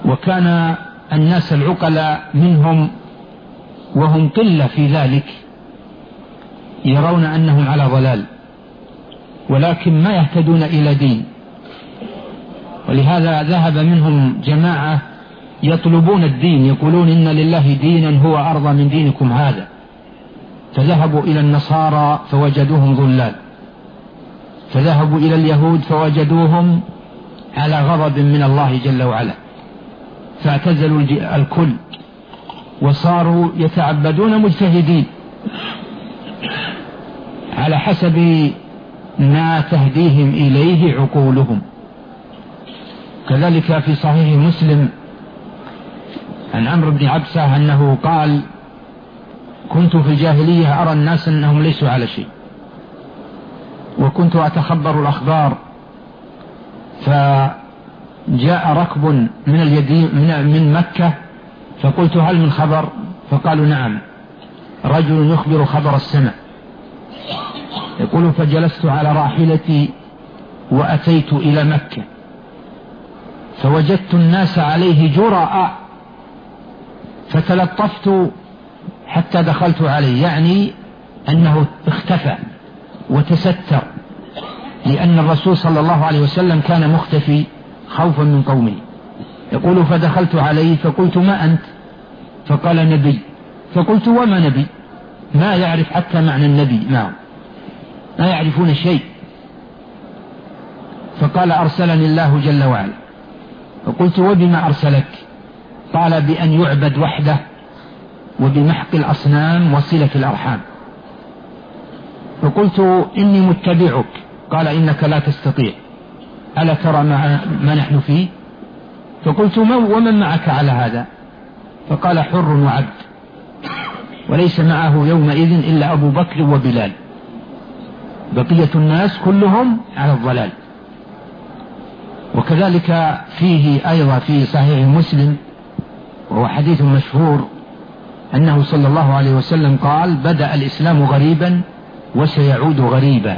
وكان الناس العقلاء منهم وهم قلة في ذلك يرون أنهم على ضلال، ولكن ما يهتدون إلى دين. ولهذا ذهب منهم جماعة يطلبون الدين، يقولون إن لله دينا هو أرضى من دينكم هذا، فذهبوا إلى النصارى فوجدوهم ضلال، فذهبوا إلى اليهود فوجدوهم على غضب من الله جل وعلا، فاعتزلوا الكل وصاروا يتعبدون مجتهدين على حسب ما تهديهم إليه عقولهم. كذلك في صحيح مسلم عن عمرو بن عبسة أنه قال: كنت في الجاهلية أرى الناس أنهم ليسوا على شيء، وكنت أتخبر الأخبار، فجاء ركب من مكة فقلت: هل من خبر؟ فقالوا: نعم، رجل يخبر خبر السماء. يقول: فجلست على راحلتي وأتيت إلى مكة فوجدت الناس عليه جرأ، فتلطفت حتى دخلت عليه، يعني أنه اختفى وتستر، لأن الرسول صلى الله عليه وسلم كان مختفي خوفا من قومه. يقول: فدخلت عليه فقلت: ما أنت؟ فقال: نبي. فقلت: وما نبي؟ ما يعرف حتى معنى النبي معه، ما يعرفون شيء. فقال: أرسلني الله جل وعلا. فقلت: وبما أرسلك؟ قال: بأن يعبد وحده، وبمحق الأصنام وصلة الأرحام. فقلت: إني متبعك. قال: إنك لا تستطيع، ألا ترى ما نحن فيه؟ فقلت: ومن معك على هذا؟ فقال: حر وعبد، وليس معه يومئذ إلا أبو بكر وبلال، بقية الناس كلهم على الضلال. وكذلك فيه أيضا في صحيح مسلم، وهو حديث مشهور، أنه صلى الله عليه وسلم قال: بدأ الإسلام غريبا وسيعود غريبا.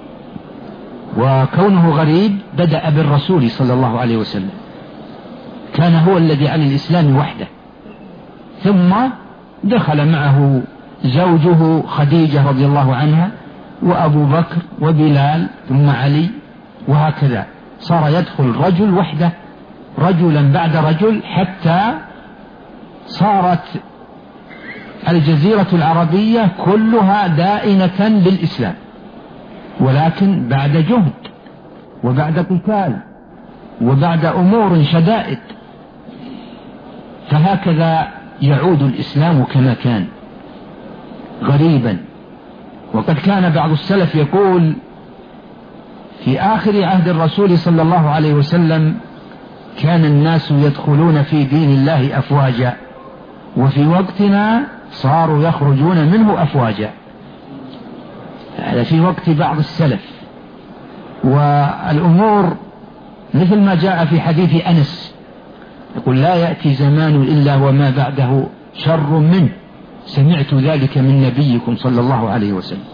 وكونه غريب بدأ بالرسول صلى الله عليه وسلم، كان هو الذي على الإسلام وحده، ثم دخل معه زوجه خديجة رضي الله عنها، وأبو بكر وبلال، ثم علي، وهكذا صار يدخل رجل وحده، رجلا بعد رجل، حتى صارت الجزيرة العربية كلها دائنة بالإسلام، ولكن بعد جهد وبعد قتال وبعد أمور شدائد. فهكذا يعود الإسلام كما كان غريبا. وقد كان بعض السلف يقول: في آخر عهد الرسول صلى الله عليه وسلم كان الناس يدخلون في دين الله أفواجا، وفي وقتنا صاروا يخرجون منه أفواجا. هذا في وقت بعض السلف. والأمور مثل ما جاء في حديث أنس، يقول: لا يأتي زمان إلا وما بعده شر منه، سمعت ذلك من نبيكم صلى الله عليه وسلم.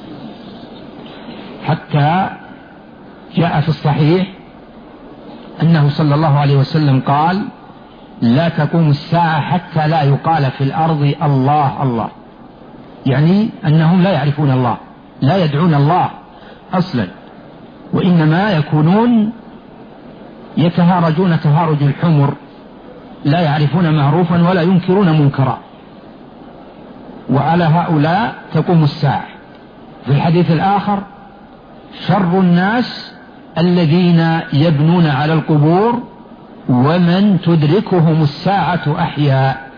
حتى جاء في الصحيح أنه صلى الله عليه وسلم قال: لا تقوم الساعة حتى لا يقال في الأرض الله الله، يعني أنهم لا يعرفون الله، لا يدعون الله أصلا، وإنما يكونون يتهارجون تهارج الحمر، لا يعرفون معروفا ولا ينكرون منكرا. وعلى هؤلاء تقوم الساعة. في الحديث الآخر: شر الناس الذين يبنون على القبور ومن تدركهم الساعة أحياء.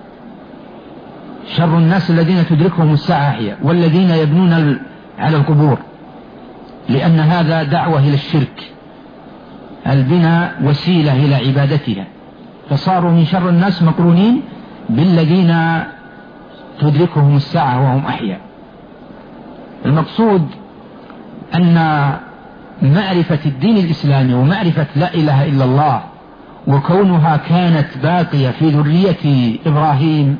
شر الناس الذين تدركهم الساعة أحياء، والذين يبنون على القبور، لأن هذا دعوة إلى الشرك، البناء وسيلة إلى عبادتها، فصاروا من شر الناس مقرونين بالذين تدركهم الساعة وهم أحياء. المقصود أن معرفة الدين الإسلامي ومعرفة لا إله إلا الله، وكونها كانت باقية في ذرية إبراهيم،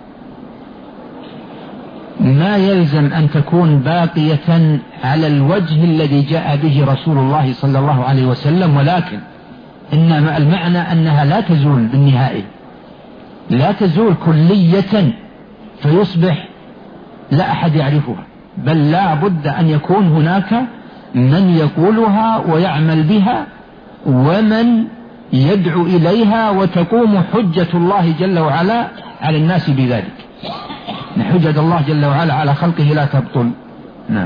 ما يلزم أن تكون باقية على الوجه الذي جاء به رسول الله صلى الله عليه وسلم، ولكن إنما المعنى أنها لا تزول بالنهائي، لا تزول كلية فيصبح لا أحد يعرفها، بل لا بد أن يكون هناك من يقولها ويعمل بها ومن يدعو إليها، وتقوم حجة الله جل وعلا على الناس بذلك. حجة الله جل وعلا على خلقه لا تبطل. نعم.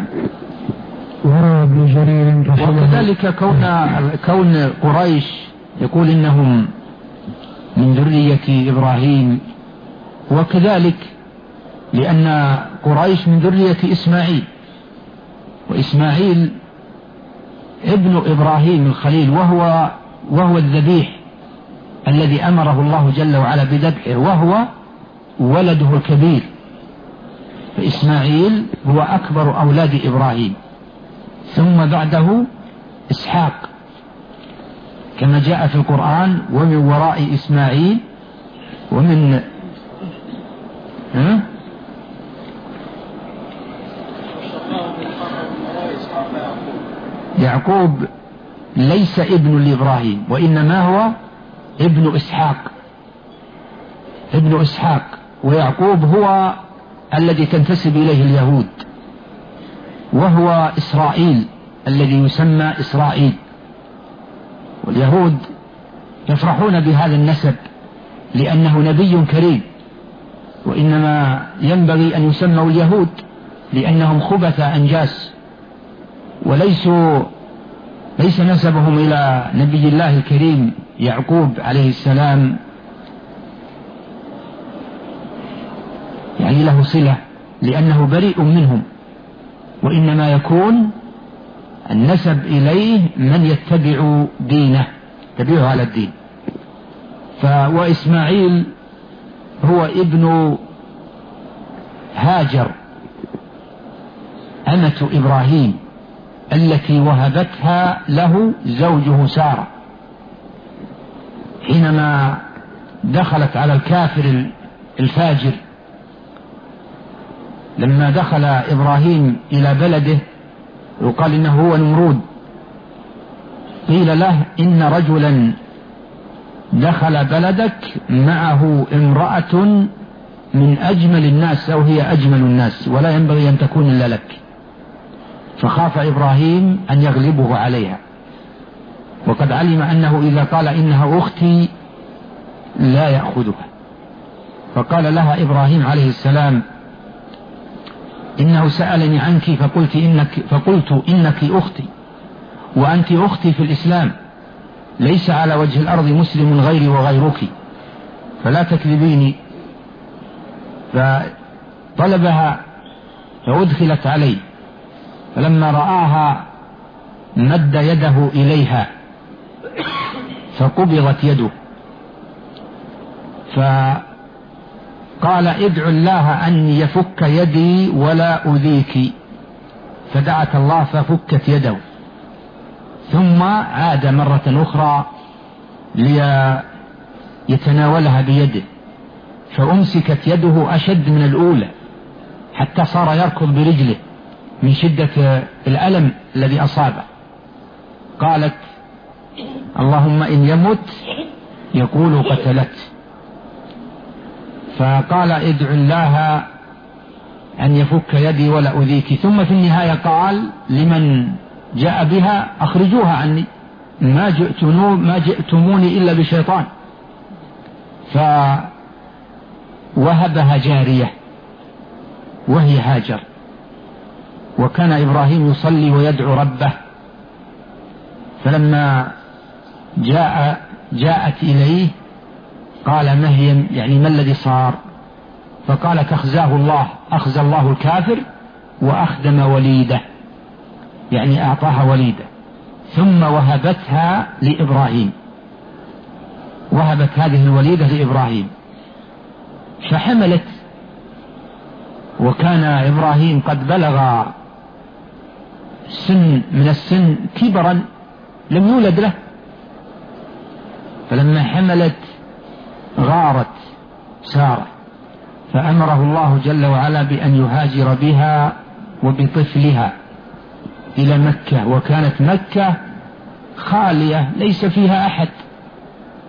وكذلك كون قريش يقول إنهم من ذرية إبراهيم، وكذلك لأن قريش من ذرية إسماعيل، وإسماعيل ابن إبراهيم الخليل، وهو الذبيح الذي أمره الله جل وعلا بذبحه، وهو ولده الكبير، فإسماعيل هو أكبر أولاد إبراهيم، ثم بعده إسحاق كما جاء في القرآن: ومن وراء إسماعيل ومن يعقوب ليس ابن لإبراهيم، وإنما هو ابن إسحاق، ويعقوب هو الذي تنتسب إليه اليهود، وهو إسرائيل الذي يسمى إسرائيل. واليهود يفرحون بهذا النسب لأنه نبي كريم، وإنما ينبغي أن يسموا اليهود لأنهم خبث أنجاس، ليس نسبهم إلى نبي الله الكريم يعقوب عليه السلام يعني له صلة، لأنه بريء منهم، وإنما يكون النسب إليه من يتبع دينه، يتبعه على الدين. وإسماعيل هو ابن هاجر أمة إبراهيم التي وهبتها له زوجه سارة حينما دخلت على الكافر الفاجر. لما دخل إبراهيم إلى بلده وقال إنه هو نمرود، قيل له: إن رجلا دخل بلدك معه امرأة من أجمل الناس، أو هي أجمل الناس، ولا ينبغي أن تكون إلا لك. فخاف إبراهيم أن يغلبه عليها، وقد علم أنه إذا قال إنها أختي لا يأخذها. فقال لها إبراهيم عليه السلام: إنه سألني عنك فقلت إنك أختي، وأنت أختي في الإسلام، ليس على وجه الأرض مسلم غيري وغيرك، فلا تكذبيني. فطلبها فأدخلت عليه، فلما رآها مد يده إليها فقبضت يده، فقال: ادعو الله أن يفك يدي ولا أذيك، فدعت الله ففكت يده، ثم عاد مرة أخرى ليتناولها بيده، فأمسكت يده أشد من الأولى حتى صار يركض برجله من شدة الألم الذي أصابه. قالت: اللهم إن يمت يقول قتلت. فقال: ادعو الله أن يفك يدي ولا أذيك. ثم في النهاية قال لمن جاء بها: أخرجوها عني، ما جئتموني إلا بشيطان. فوهبها جارية وهي هاجر. وكان إبراهيم يصلي ويدعو ربه، فلما جاءت إليه قال: ما هي، يعني ما الذي صار؟ فقالت: أخزى الله الكافر وأخدم وليده، يعني أعطاها وليده، ثم وهبتها لإبراهيم، وهبت هذه الوليدة لإبراهيم، فحملت. وكان إبراهيم قد بلغ من السن كبرا لم يولد له، فلما حملت غارت سارة، فأمره الله جل وعلا بأن يهاجر بها وبطفلها إلى مكة. وكانت مكة خالية ليس فيها أحد،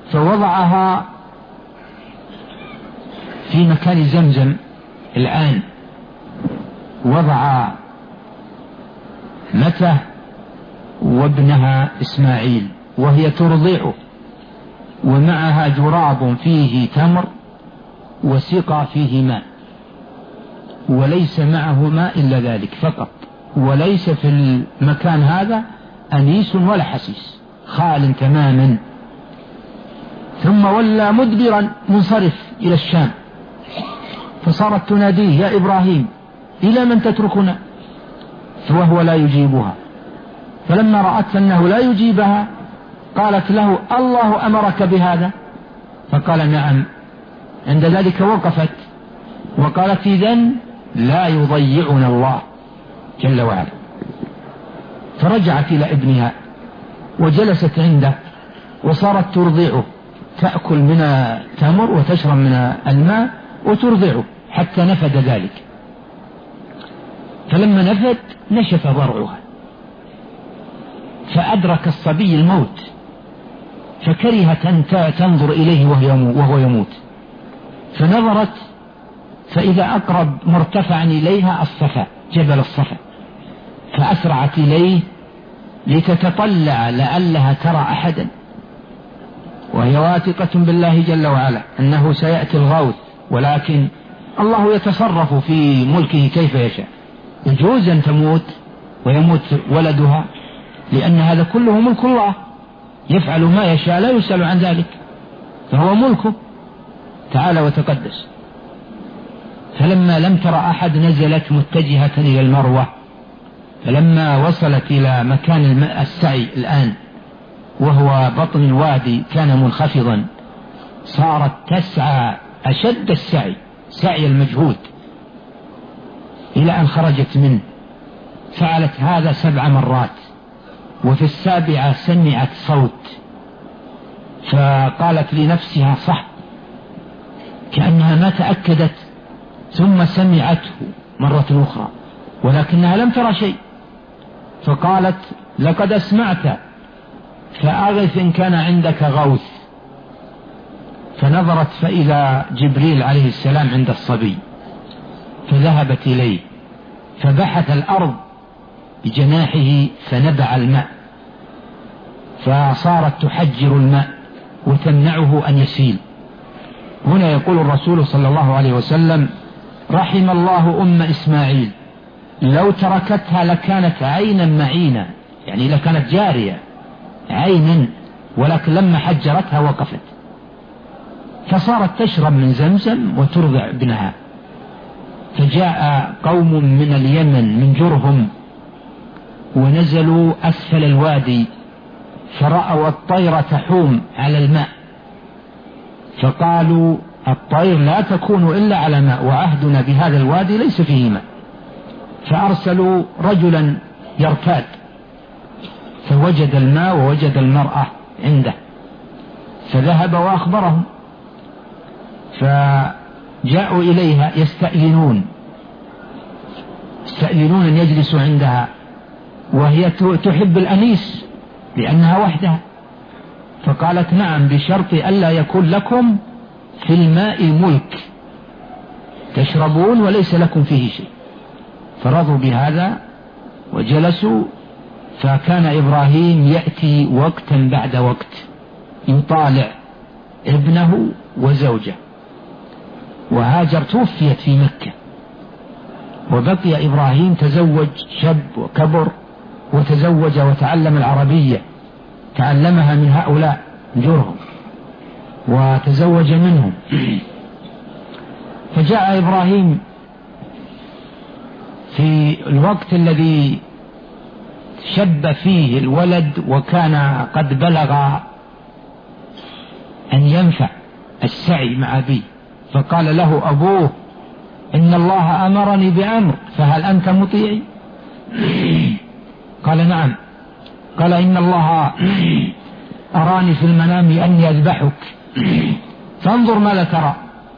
فوضعها في مكان زمزم الآن، وضع متى وابنها إسماعيل وهي ترضعه، ومعها جراب فيه تمر وسقى فيه ماء، وليس معه ماء إلا ذلك فقط، وليس في المكان هذا أنيس ولا حسيس، خال تماما. ثم ولى مدبرا منصرف إلى الشام، فصارت تناديه: يا إبراهيم إلى من تتركنا؟ وهو لا يجيبها. فلما رأت أنه لا يجيبها قالت له: الله أمرك بهذا؟ فقال: نعم. عند ذلك وقفت وقالت: إذن لا يضيعنا الله جل وعلا. فرجعت إلى ابنها وجلست عنده وصارت ترضعه، تأكل من التمر وتشرب من الماء وترضعه حتى نفد ذلك. فلما نفد نشف ضرعها، فأدرك الصبي الموت، فكرهت أن تنظر إليه وهو يموت، فنظرت فإذا أقرب مرتفعا إليها الصفا، جبل الصفا، فأسرعت إليه لتتطلع لعلها ترى أحدا، وهي واثقة بالله جل وعلا أنه سيأتي الغوث، ولكن الله يتصرف في ملكه كيف يشاء. يجوز أن تموت ويموت ولدها، لأن هذا كله ملك الله، يفعل ما يشاء لا يسأل عن ذلك، فهو ملكه تعالى وتقدس. فلما لم ترى أحد نزلت متجهة إلى المروة، فلما وصلت إلى مكان السعي الآن وهو بطن الوادي كان منخفضا، صارت تسعى أشد السعي، سعي المجهود، إلى أن خرجت منه. فعلت هذا 7 مرات، وفي السابعة سمعت صوت، فقالت لنفسها: صح، كأنها ما تأكدت، ثم سمعته مرة أخرى ولكنها لم ترى شيء، فقالت: لقد أسمعت، فأغث إن كان عندك غوث. فنظرت فإذا جبريل عليه السلام عند الصبي، فذهبت إليه فبحث الأرض بجناحه فنبع الماء، فصارت تحجر الماء وتمنعه أن يسيل. هنا يقول الرسول صلى الله عليه وسلم: رحم الله أم إسماعيل، لو تركتها لكانت عينا معينا، يعني لكانت جارية عينا، ولكن لما حجرتها وقفت، فصارت تشرب من زمزم وترضع ابنها. فجاء قوم من اليمن من جرهم ونزلوا أسفل الوادي، فرأوا الطير تحوم على الماء، فقالوا: الطير لا تكون إلا على ماء، وعهدنا بهذا الوادي ليس فيه ماء. فأرسلوا رجلا يرتاد، فوجد الماء ووجد المرأة عنده، فذهب وأخبرهم، فجاءوا إليها يستأذنون أن يجلسوا عندها، وهي تحب الأنيس لأنها وحدها، فقالت: نعم، بشرط ألا يكون لكم في الماء ملك، تشربون وليس لكم فيه شيء. فرضوا بهذا وجلسوا. فكان إبراهيم يأتي وقتا بعد وقت يطالع ابنه وزوجه، وهاجر توفيت في مكة، وبقي إبراهيم تزوج، شاب وكبر، وتزوج وتعلم العربية، تعلمها من هؤلاء جرهم وتزوج منهم. فجاء إبراهيم في الوقت الذي شب فيه الولد وكان قد بلغ أن ينفع السعي مع أبيه، فقال له أبوه: إن الله أمرني بأمر، فهل أنت مطيعي؟ قال: نعم. قال: إن الله أراني في المنام أني أذبحك، فانظر ماذا ترى.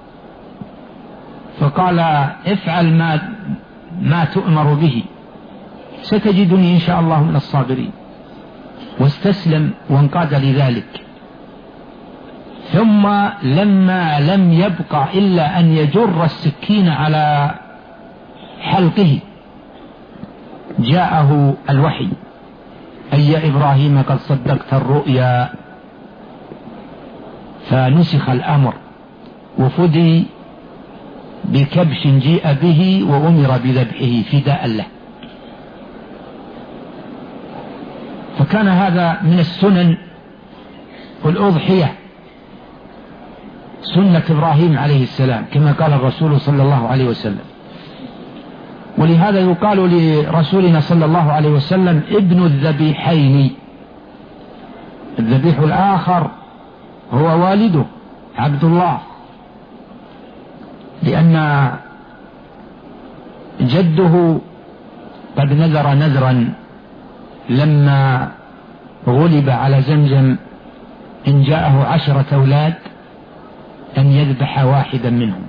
فقال: افعل ما تؤمر به، ستجدني إن شاء الله من الصابرين. واستسلم وانقاد لذلك. ثم لما لم يبق إلا أن يجر السكين على حلقه جاءه الوحي: أي يا إبراهيم قد صدقت الرؤيا. فنسخ الأمر وفدي بكبش جيء به وأمر بذبحه فداء له. فكان هذا من السنن والأضحية، سنة إبراهيم عليه السلام كما قال الرسول صلى الله عليه وسلم. ولهذا يقال لرسولنا صلى الله عليه وسلم ابن الذبيحين. الذبيح الآخر هو والده عبد الله، لأن جده قد نذر نذرا لما غلب على زمزم إن جاءه 10 أولاد أن يذبح واحدا منهم،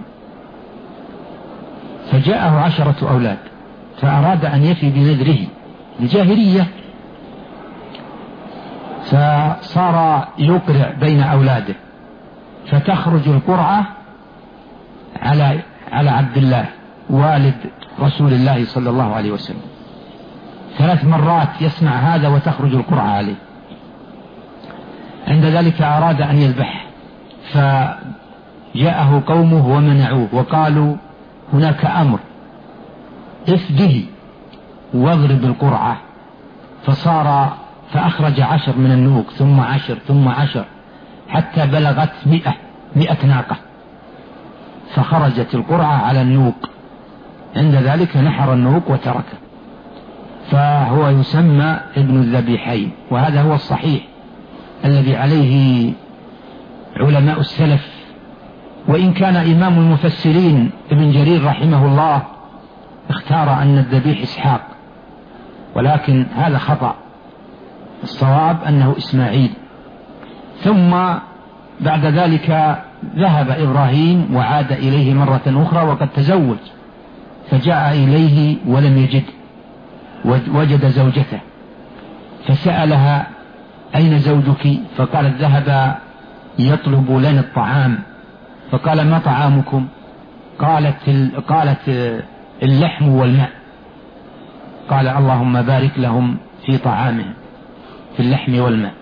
فجاءه 10 أولاد فأراد أن يفي بنذره الجاهلية، فصار يقرع بين أولاده، فتخرج القرعة على عبد الله والد رسول الله صلى الله عليه وسلم. 3 مرات يسمع هذا وتخرج القرعة عليه. عند ذلك أراد أن يذبح، فجاءه قومه ومنعوه وقالوا: هناك أمر، افده واضرب القرعة. فأخرج 10 من النوق ثم 10 ثم 10 حتى بلغت 100 ناقة، فخرجت القرعة على النوق. عند ذلك نحر النوق وتركه، فهو يسمى ابن الذبيحين. وهذا هو الصحيح الذي عليه علماء السلف، وإن كان إمام المفسرين ابن جرير رحمه الله اختار أن الذبيح إسحاق، ولكن هذا خطأ، الصواب أنه إسماعيل. ثم بعد ذلك ذهب إبراهيم وعاد إليه مرة أخرى وقد تزوج، فجاء إليه ولم يجد، وجد زوجته فسألها: أين زوجك؟ فقالت: ذهب يطلب لنا الطعام. فقال: ما طعامكم؟ قالت: اللحم والماء. قال: اللهم بارك لهم في طعامهم، في اللحم والماء.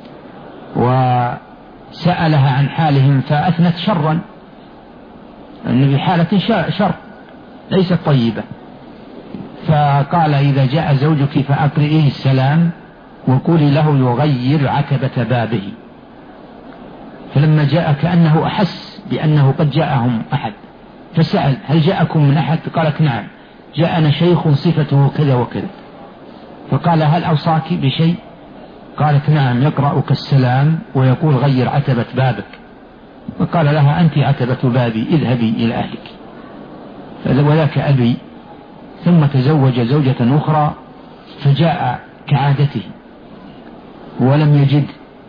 وسألها عن حالهم فأثنت شرا، أن بحالة شر ليست طيبة. فقال: إذا جاء زوجك فأقرئيه السلام وقولي له يغير عتبة بابه. فلما جاء كأنه أحس بأنه قد جاءهم أحد، فسأل: هل جاءكم من أحد؟ قالت: نعم، جاءنا شيخ صفته كذا وكذا. فقال: هل أوصاك بشيء؟ قالت: نعم، يقرأك السلام ويقول غير عتبة بابك. فقال لها: أنت عتبة بابي، اذهبي إلى أهلك. وذاك أبي. ثم تزوج زوجة أخرى، فجاء كعادته ولم يجد،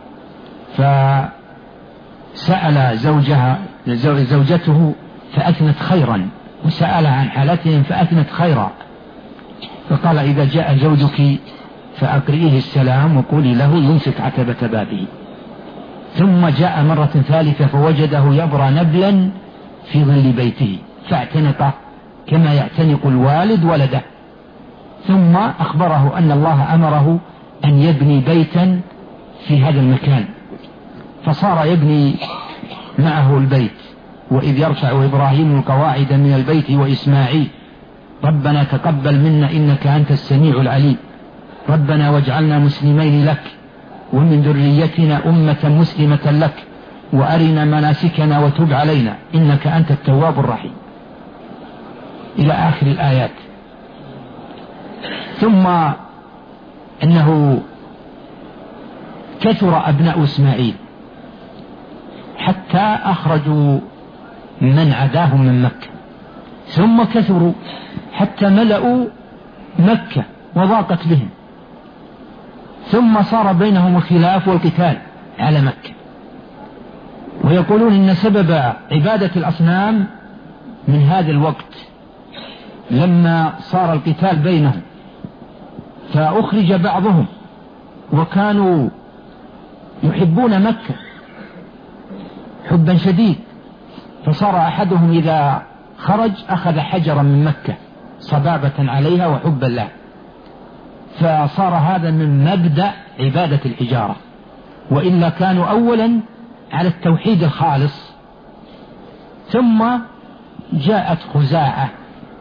فسأل زوجته فأثنت خيرا، وسأل عن حالتهم فأثنت خيرا. فقال: إذا جاء زوجك فأقرئيه السلام وقولي له يمسك عتبة بابه. ثم جاء مرة ثالثة فوجده يبرى نبلا في ظل بيته، فاعتنقه كما يعتنق الوالد ولده. ثم أخبره أن الله أمره أن يبني بيتا في هذا المكان، فصار يبني معه البيت. وإذ يرفع إبراهيم القواعد من البيت وإسماعيل ربنا تقبل منا إنك أنت السميع العليم ربنا واجعلنا مسلمين لك ومن ذريتنا أمة مسلمة لك وأرنا مناسكنا وتب علينا إنك أنت التواب الرحيم، إلى آخر الآيات. ثم أنه كثر أبناء إسماعيل حتى أخرجوا من عداهم من مكة، ثم كثروا حتى ملأوا مكة وضاقت بهم، ثم صار بينهم الخلاف والقتال على مكة. ويقولون إن سبب عبادة الأصنام من هذا الوقت لما صار القتال بينهم، فأخرج بعضهم وكانوا يحبون مكة حبا شديد، فصار أحدهم إذا خرج أخذ حجرا من مكة صبابة عليها وحبا له، فصار هذا من مبدأ عبادة الحجارة. وإلا كانوا أولا على التوحيد الخالص، ثم جاءت خزاعة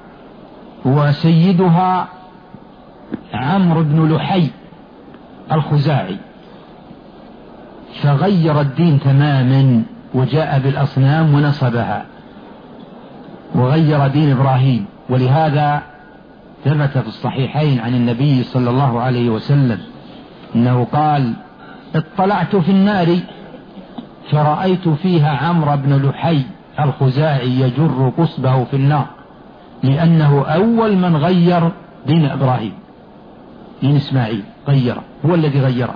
وسيدها عمرو بن لحي الخزاعي، فغير الدين تماما وجاء بالأصنام ونصبها وغير دين إبراهيم. ولهذا ثبت في الصحيحين عن النبي صلى الله عليه وسلم أنه قال: اطلعت في النار فرأيت فيها عمرو بن لحي الخزاعي يجر قصبه في النار، لأنه أول من غير دين إبراهيم، دين إسماعيل غيره، هو الذي غيره.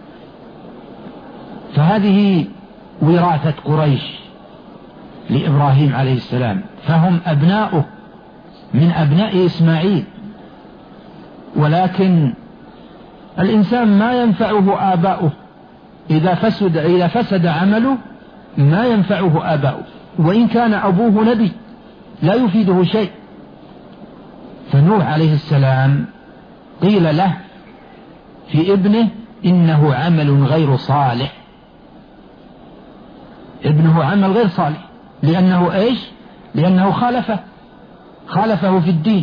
فهذه وراثة قريش لإبراهيم عليه السلام، فهم أبناؤه من أبناء إسماعيل. ولكن الإنسان ما ينفعه آباؤه، إذا فسد عمله ما ينفعه آباؤه، وإن كان أبوه نبي لا يفيده شيء. فنوح عليه السلام قيل له في ابنه: إنه عمل غير صالح. ابنه عمل غير صالح، لأنه إيش؟ لأنه خالفه في الدين.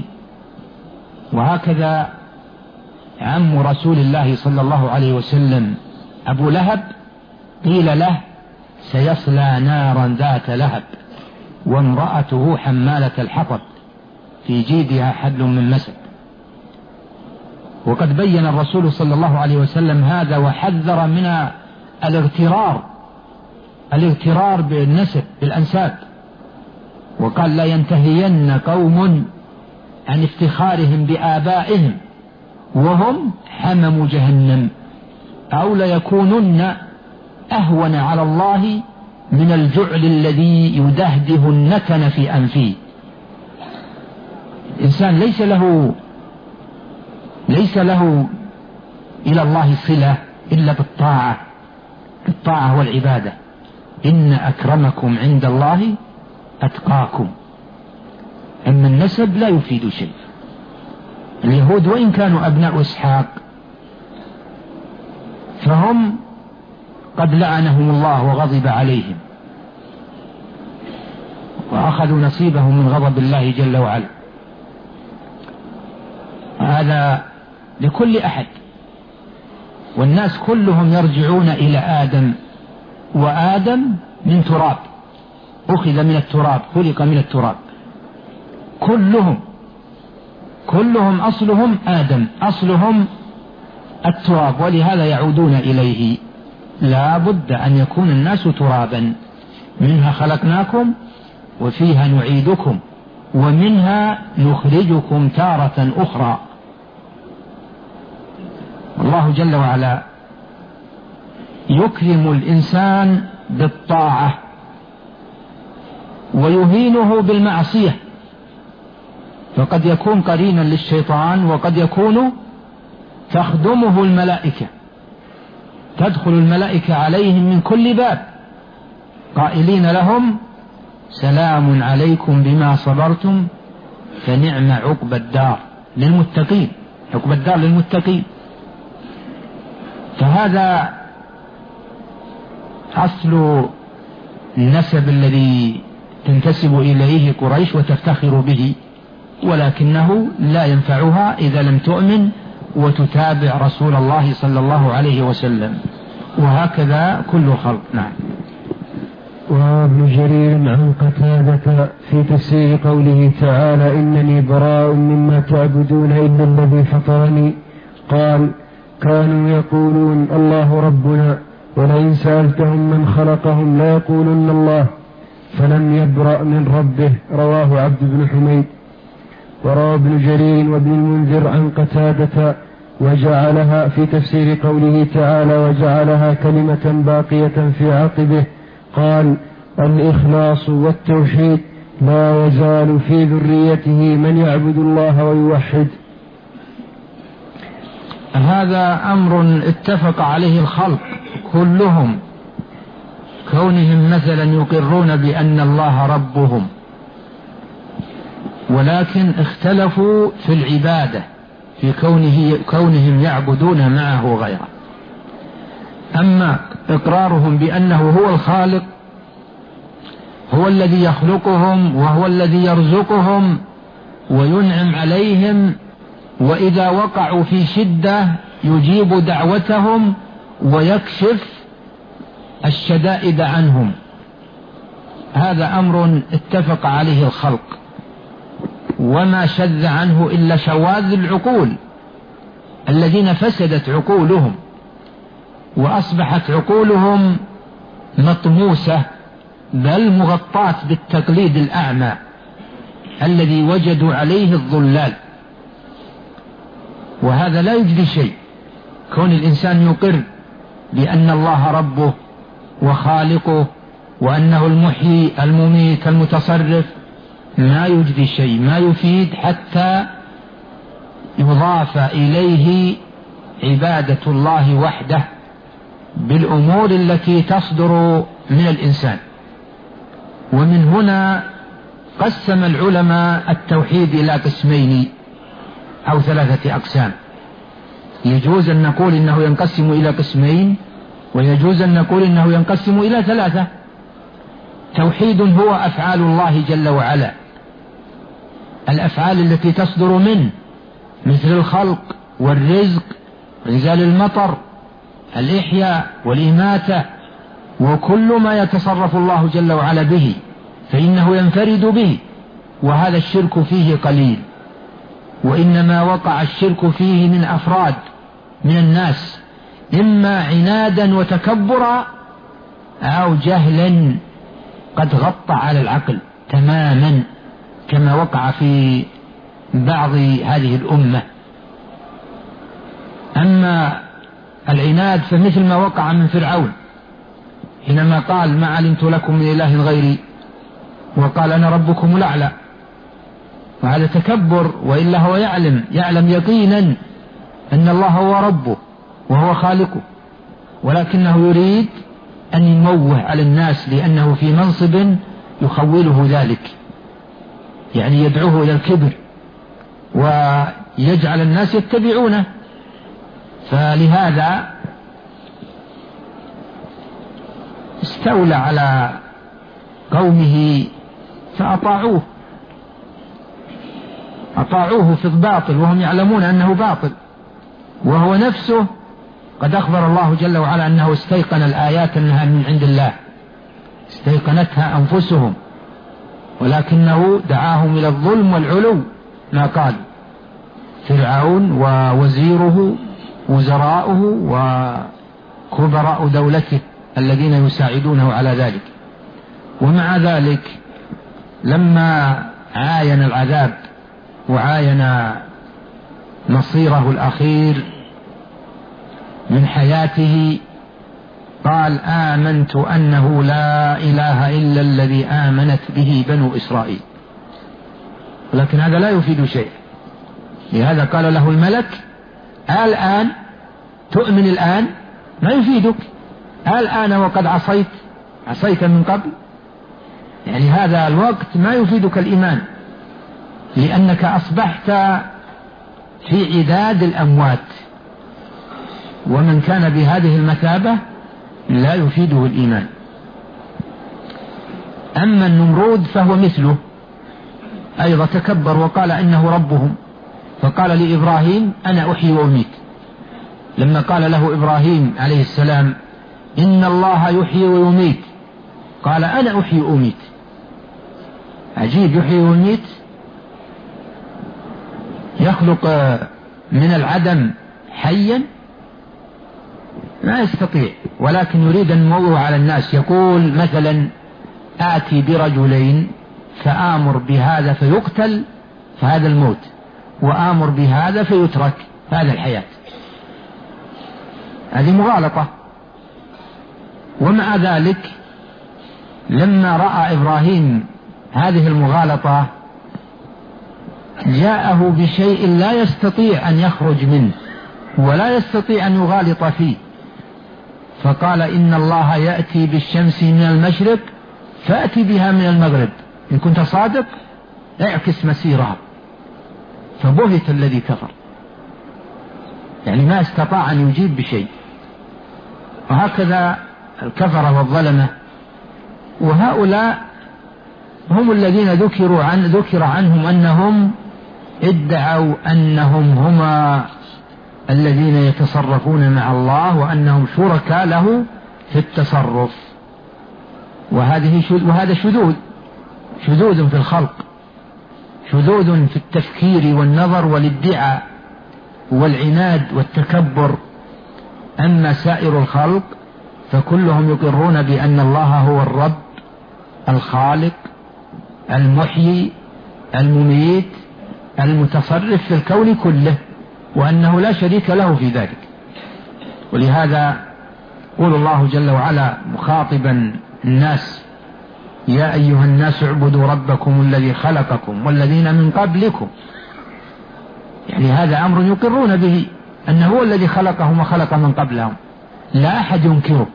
وهكذا عم رسول الله صلى الله عليه وسلم أبو لهب قيل له: سيصلى نارا ذات لهب وامرأته حمالة الحطب في جيدها حبل من مسد. وقد بين الرسول صلى الله عليه وسلم هذا وحذر من الاغترار بالنسب بالأنساب، وقال: لا ينتهين قوم عن افتخارهم بآبائهم وهم حمم جهنم، أو ليكونن أهون على الله من الجعل الذي يدهده النتن في أنفه. الإنسان ليس له إلى الله صلة إلا بالطاعة والعبادة. إن أكرمكم عند الله أتقاكم. أما النسب لا يفيد شيء. اليهود وإن كانوا أبناء إسحاق فهم قد لعنهم الله وغضب عليهم وأخذوا نصيبهم من غضب الله جل وعلا. هذا لكل أحد، والناس كلهم يرجعون إلى آدم، وآدم من تراب، أخذ من التراب، خلق من التراب. كلهم أصلهم آدم، أصلهم التراب، ولهذا يعودون إليه. لا بد أن يكون الناس ترابا، منها خلقناكم وفيها نعيدكم ومنها نخرجكم تارة أخرى. الله جل وعلا يكرم الإنسان بالطاعة ويهينه بالمعصية، فقد يكون قرينا للشيطان، وقد يكون تخدمه الملائكة، تدخل الملائكة عليهم من كل باب قائلين لهم: سلام عليكم بما صبرتم فنعم عقبى الدار للمتقين. عقبى الدار للمتقين. فهذا أصل النسب الذي تنتسب إليه قريش وتفتخر به، ولكنه لا ينفعها إذا لم تؤمن وتتابع رسول الله صلى الله عليه وسلم، وهكذا كل خلق. نعم. وابن جرير عن قتادة في تفسير قوله تعالى: إنني براء مما تعبدون إلا الذي فطرني، قال: كانوا يقولون الله ربنا، ولئن سألتهم من خلقهم ليقولن الله، فلم يبرأ من ربه. رواه عبد بن حميد. وروى ابن جرير وابن المنذر عن قتادة وجعلها في تفسير قوله تعالى: وجعلها كلمة باقية في عقبه، قال: الإخلاص والتوحيد لا يزال في ذريته من يعبد الله ويوحد. هذا أمر اتفق عليه الخلق كلهم، كونهم مثلا يقرون بأن الله ربهم، ولكن اختلفوا في العبادة، في كونهم يعبدون معه غيره. أما إقرارهم بأنه هو الخالق، هو الذي يخلقهم وهو الذي يرزقهم وينعم عليهم، وإذا وقعوا في شدة يجيب دعوتهم ويكشف الشدائد عنهم، هذا أمر اتفق عليه الخلق، وما شذ عنه إلا شواذ العقول الذين فسدت عقولهم وأصبحت عقولهم مطموسة، بل مغطاة بالتقليد الأعمى الذي وجدوا عليه الضلال. وهذا لا يجدي شيء، كون الإنسان يقر بأن الله ربه وخالقه وأنه المحيي المميت المتصرف، ما يجدي شيء، ما يفيد حتى يضاف إليه عبادة الله وحده بالأمور التي تصدر من الإنسان. ومن هنا قسم العلماء التوحيد إلى قسمين أو 3 أقسام. يجوز أن نقول إنه ينقسم إلى قسمين، ويجوز أن نقول إنه ينقسم إلى 3. توحيد هو أفعال الله جل وعلا، الأفعال التي تصدر منه، مثل الخلق والرزق، إنزال المطر، الإحياء والإماتة، وكل ما يتصرف الله جل وعلا به فإنه ينفرد به، وهذا الشرك فيه قليل. وإنما وقع الشرك فيه من أفراد من الناس، إما عنادا وتكبرا أو جهلا قد غطى على العقل تماما، كما وقع في بعض هذه الأمة. أما العناد فمثل ما وقع من فرعون حينما قال ما علمت لكم من إله غيري، وقال أنا ربكم الأعلى، وهذا تكبر، وإلا هو يعلم يقينا أن الله هو ربه وهو خالقه، ولكنه يريد أن يموه على الناس لأنه في منصب يخوله ذلك، يعني يدعوه إلى الكبر ويجعل الناس يتبعونه. فلهذا استولى على قومه فأطاعوه في الباطل وهم يعلمون أنه باطل، وهو نفسه قد أخبر الله جل وعلا أنه استيقن الآيات أنها من عند الله، استيقنتها أنفسهم، ولكنه دعاهم إلى الظلم والعلو. ما قال فرعون ووزيره وزراؤه وكبراء دولته الذين يساعدونه على ذلك. ومع ذلك لما عاين العذاب وعاين مصيره الأخير من حياته قال آمنت أنه لا إله إلا الذي آمنت به بنو إسرائيل، ولكن هذا لا يفيد شيء. لهذا قال له الملك الآن تؤمن؟ الآن ما يفيدك، الآن وقد عصيت من قبل، يعني هذا الوقت ما يفيدك الإيمان، لأنك أصبحت في عداد الأموات، ومن كان بهذه المثابة لا يفيده الإيمان. أما النمرود فهو مثله أيضا تكبر وقال إنه ربهم، فقال لإبراهيم أنا أحيي وأميت. لما قال له إبراهيم عليه السلام إن الله يحيي ويميت، قال أنا أحيي وأميت. عجيب، يحيي ويميت، يخلق من العدم حيا، ما يستطيع، ولكن يريد أن يموه على الناس. يقول مثلا آتي برجلين فآمر بهذا فيقتل فهذا الموت، وآمر بهذا فيترك هذا الحياة. هذه مغالطة. ومع ذلك لما رأى إبراهيم هذه المغالطة جاءه بشيء لا يستطيع أن يخرج منه ولا يستطيع أن يغالط فيه، فقال إن الله يأتي بالشمس من المشرق فأتي بها من المغرب، إن كنت صادق اعكس مسيرها. فبهت الذي كفر، يعني ما استطاع أن يجيب بشيء. وهكذا الكفرة والظلمة، وهؤلاء هم الذين ذكر عنهم أنهم ادعوا أنهم هم الذين يتصرفون مع الله وأنهم شركاء له في التصرف. وهذا شذوذ في الخلق، شذوذ في التفكير والنظر والادعاء والعناد والتكبر. أما سائر الخلق فكلهم يقرون بأن الله هو الرب الخالق المحيي المميت المتصرف في الكون كله، وأنه لا شريك له في ذلك. ولهذا يقول الله جل وعلا مخاطبا الناس: يا أيها الناس اعبدوا ربكم الذي خلقكم والذين من قبلكم. يعني هذا أمر يقرون به، أنه هو الذي خلقهم وخلق من قبلهم، لا أحد ينكره.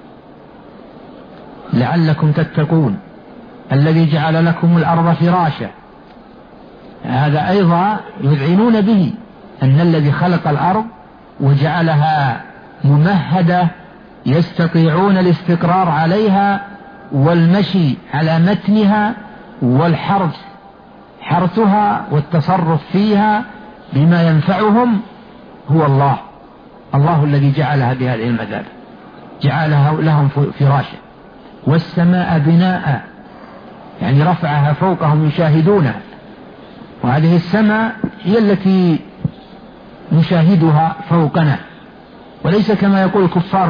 لعلكم تتقون الذي جعل لكم الأرض فراشا، هذا أيضا يذعنون به، أن الذي خلق الأرض وجعلها ممهدة يستطيعون الاستقرار عليها والمشي على متنها حرثها والتصرف فيها بما ينفعهم، هو الله الذي جعلها بهذه المثابة، جعلها لهم فراشا. والسماء بناء، يعني رفعها فوقهم يشاهدونها، وهذه السماء هي التي نشاهدها فوقنا، وليس كما يقول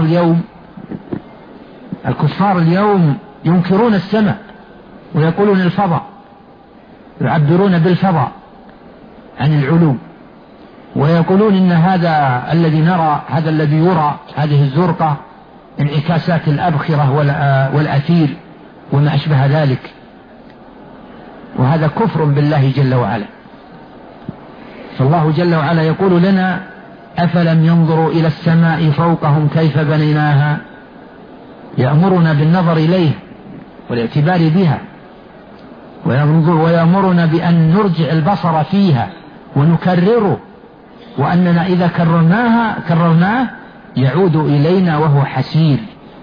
الكفار اليوم ينكرون السماء ويقولون الفضاء، يعبرون بالفضاء عن العلو، ويقولون إن هذا الذي نرى، هذا الذي يرى، هذه الزرقة انعكاسات الأبخرة والأثير وما أشبه ذلك، وهذا كفر بالله جل وعلا. فالله جل وعلا يقول لنا: أفلم ينظروا إلى السماء فوقهم كيف بنيناها، يأمرنا بالنظر إليه والاعتبار بها، ويأمرنا بأن نرجع البصر فيها ونكرره، وأننا إذا كررناه يعود إلينا وهو حسير.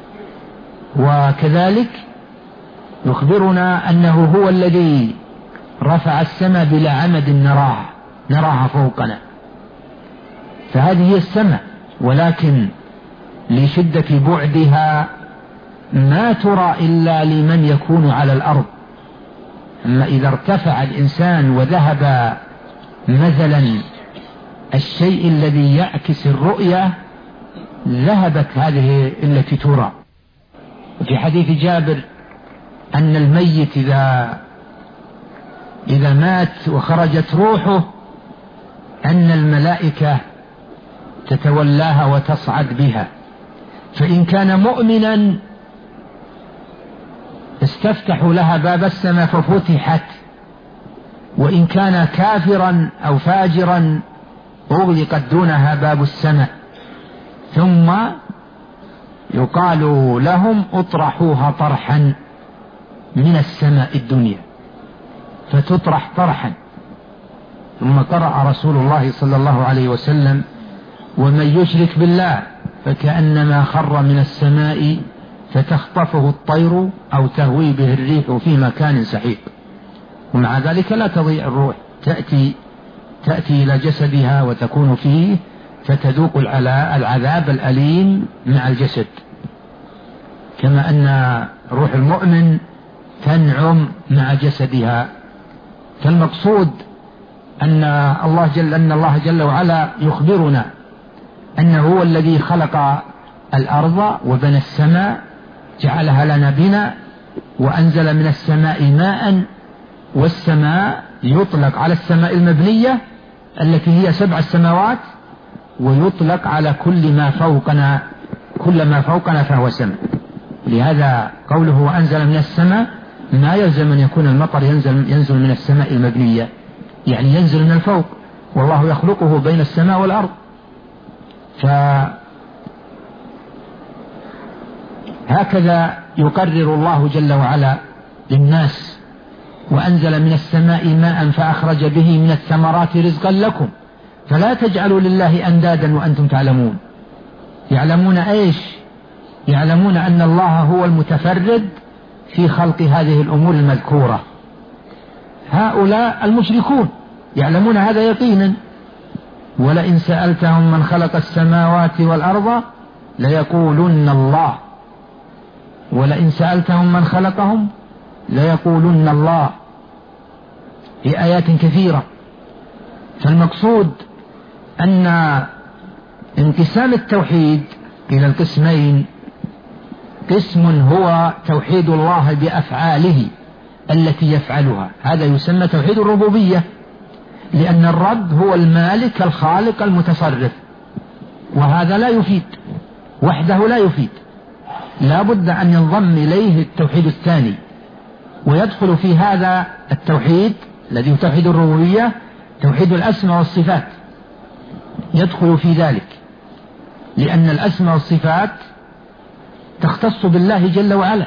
وكذلك يخبرنا أنه هو الذي رفع السماء بلا عمد نراها فوقنا، فهذه هي السماء، ولكن لشدة بعدها ما ترى إلا لمن يكون على الأرض. أما إذا ارتفع الإنسان وذهب مثلا الشيء الذي يعكس الرؤية، ذهبت هذه التي ترى. وفي حديث جابر أن الميت إذا مات وخرجت روحه أن الملائكة تتولاها وتصعد بها، فإن كان مؤمنا استفتحوا لها باب السماء ففتحت، وإن كان كافرا أو فاجرا أغلقت دونها باب السماء، ثم يقال لهم اطرحوها طرحا من السماء الدنيا، فتطرح طرحا. ثم قرأ رسول الله صلى الله عليه وسلم: ومن يشرك بالله فكأنما خر من السماء فتخطفه الطير أو تهوي به الريح في مكان سحيق. ومع ذلك لا تضيع الروح، تأتي إلى جسدها وتكون فيه، فتذوق العذاب الأليم مع الجسد، كما أن روح المؤمن تنعم مع جسدها. فالمقصود أن الله جل وعلا يخبرنا أنه هو الذي خلق الأرض وبنى السماء، جعلها لنا بنا، وأنزل من السماء ماء. والسماء يطلق على السماء المبنية التي هي 7 سماوات، ويطلق على كل ما فوقنا فهو سماء. لهذا قوله وأنزل من السماء ما يلزم أن يكون المطر ينزل من السماء المبنية، يعني ينزل من الفوق، والله يخلقه بين السماء والأرض. هكذا يقرر الله جل وعلا للناس: وأنزل من السماء ماء فأخرج به من الثمرات رزقا لكم فلا تجعلوا لله أندادا وأنتم تعلمون. يعلمون إيش؟ يعلمون أن الله هو المتفرد في خلق هذه الأمور المذكورة. هؤلاء المشركون يعلمون هذا يقينا. ولئن سألتهم من خلق السماوات والأرض ليقولن الله، ولئن سألتهم من خلقهم ليقولن الله، في آيات كثيرة. فالمقصود أن انقسام التوحيد إلى القسمين: قسم هو توحيد الله بأفعاله التي يفعلها، هذا يسمى توحيد الربوبية، لأن الرب هو المالك الخالق المتصرف، وهذا لا يفيد وحده، لا يفيد، لا بد أن ينضم إليه التوحيد الثاني، ويدخل في هذا التوحيد الذي هو توحيد الربوبية توحيد الأسماء والصفات، يدخل في ذلك، لأن الأسماء والصفات تختص بالله جل وعلا.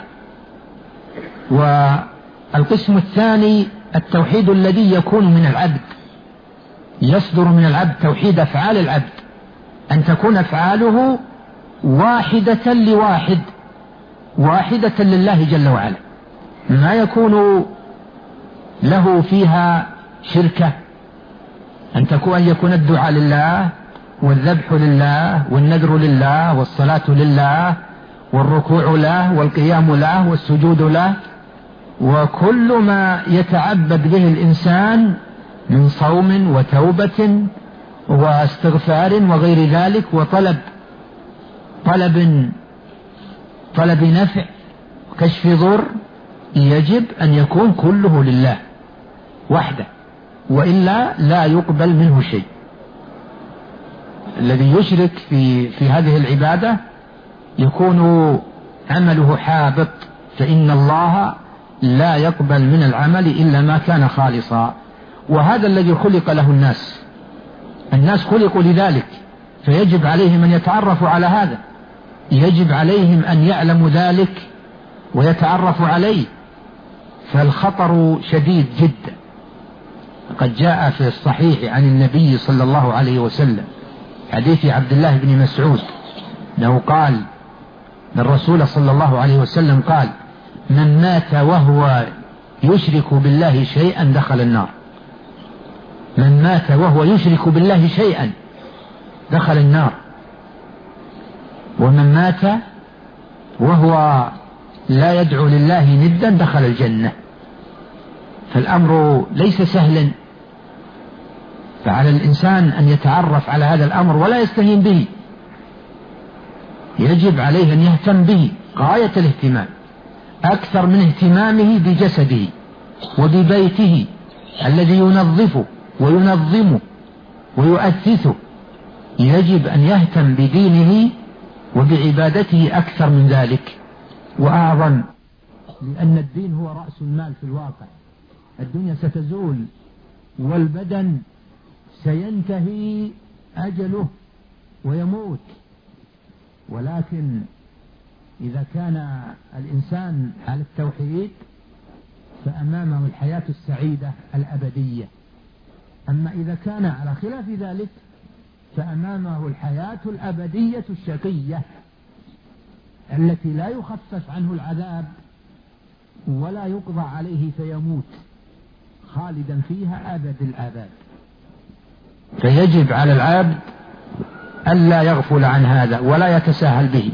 والقسم الثاني التوحيد الذي يكون من العبد، يصدر من العبد، توحيد أفعال العبد، أن تكون أفعاله واحدة لواحد، واحدة لله جل وعلا، ما يكون له فيها شركة، أن يكون الدعاء لله والذبح لله والنذر لله والصلاة لله والركوع له والقيام له والسجود له، وكل ما يتعبد به الإنسان من صوم وتوبة واستغفار وغير ذلك، وطلب نفع وكشف ضر، يجب أن يكون كله لله وحده، وإلا لا يقبل منه شيء. الذي يشرك في هذه العبادة يكون عمله حابط، فإن الله لا يقبل من العمل إلا ما كان خالصا. وهذا الذي خلق له الناس خلقوا لذلك، فيجب عليهم أن يتعرفوا على هذا، يجب عليهم أن يعلموا ذلك ويتعرفوا عليه، فالخطر شديد جدا. قد جاء في الصحيح عن النبي صلى الله عليه وسلم حديث عبد الله بن مسعود أنه قال: الرسول صلى الله عليه وسلم قال: من مات وهو يشرك بالله شيئا دخل النار. من مات وهو يشرك بالله شيئا دخل النار، ومن مات وهو لا يدعو لله ندا دخل الجنة. فالأمر ليس سهلا، فعلى الإنسان أن يتعرف على هذا الأمر ولا يستهين به، يجب عليه أن يهتم به غاية الاهتمام، أكثر من اهتمامه بجسده وببيته الذي ينظفه وينظمه ويؤسسه. يجب أن يهتم بدينه وبعبادته أكثر من ذلك وأعظم، لأن الدين هو رأس المال في الواقع. الدنيا ستزول والبدن سينتهي أجله ويموت، ولكن إذا كان الإنسان على التوحيد فأمامه الحياة السعيدة الأبدية. أما إذا كان على خلاف ذلك فأمامه الحياة الأبدية الشقية التي لا يخفف عنه العذاب ولا يقضى عليه فيموت خالدا فيها أبد الآباد. فيجب على العبد ألا يغفل عن هذا ولا يتساهل به.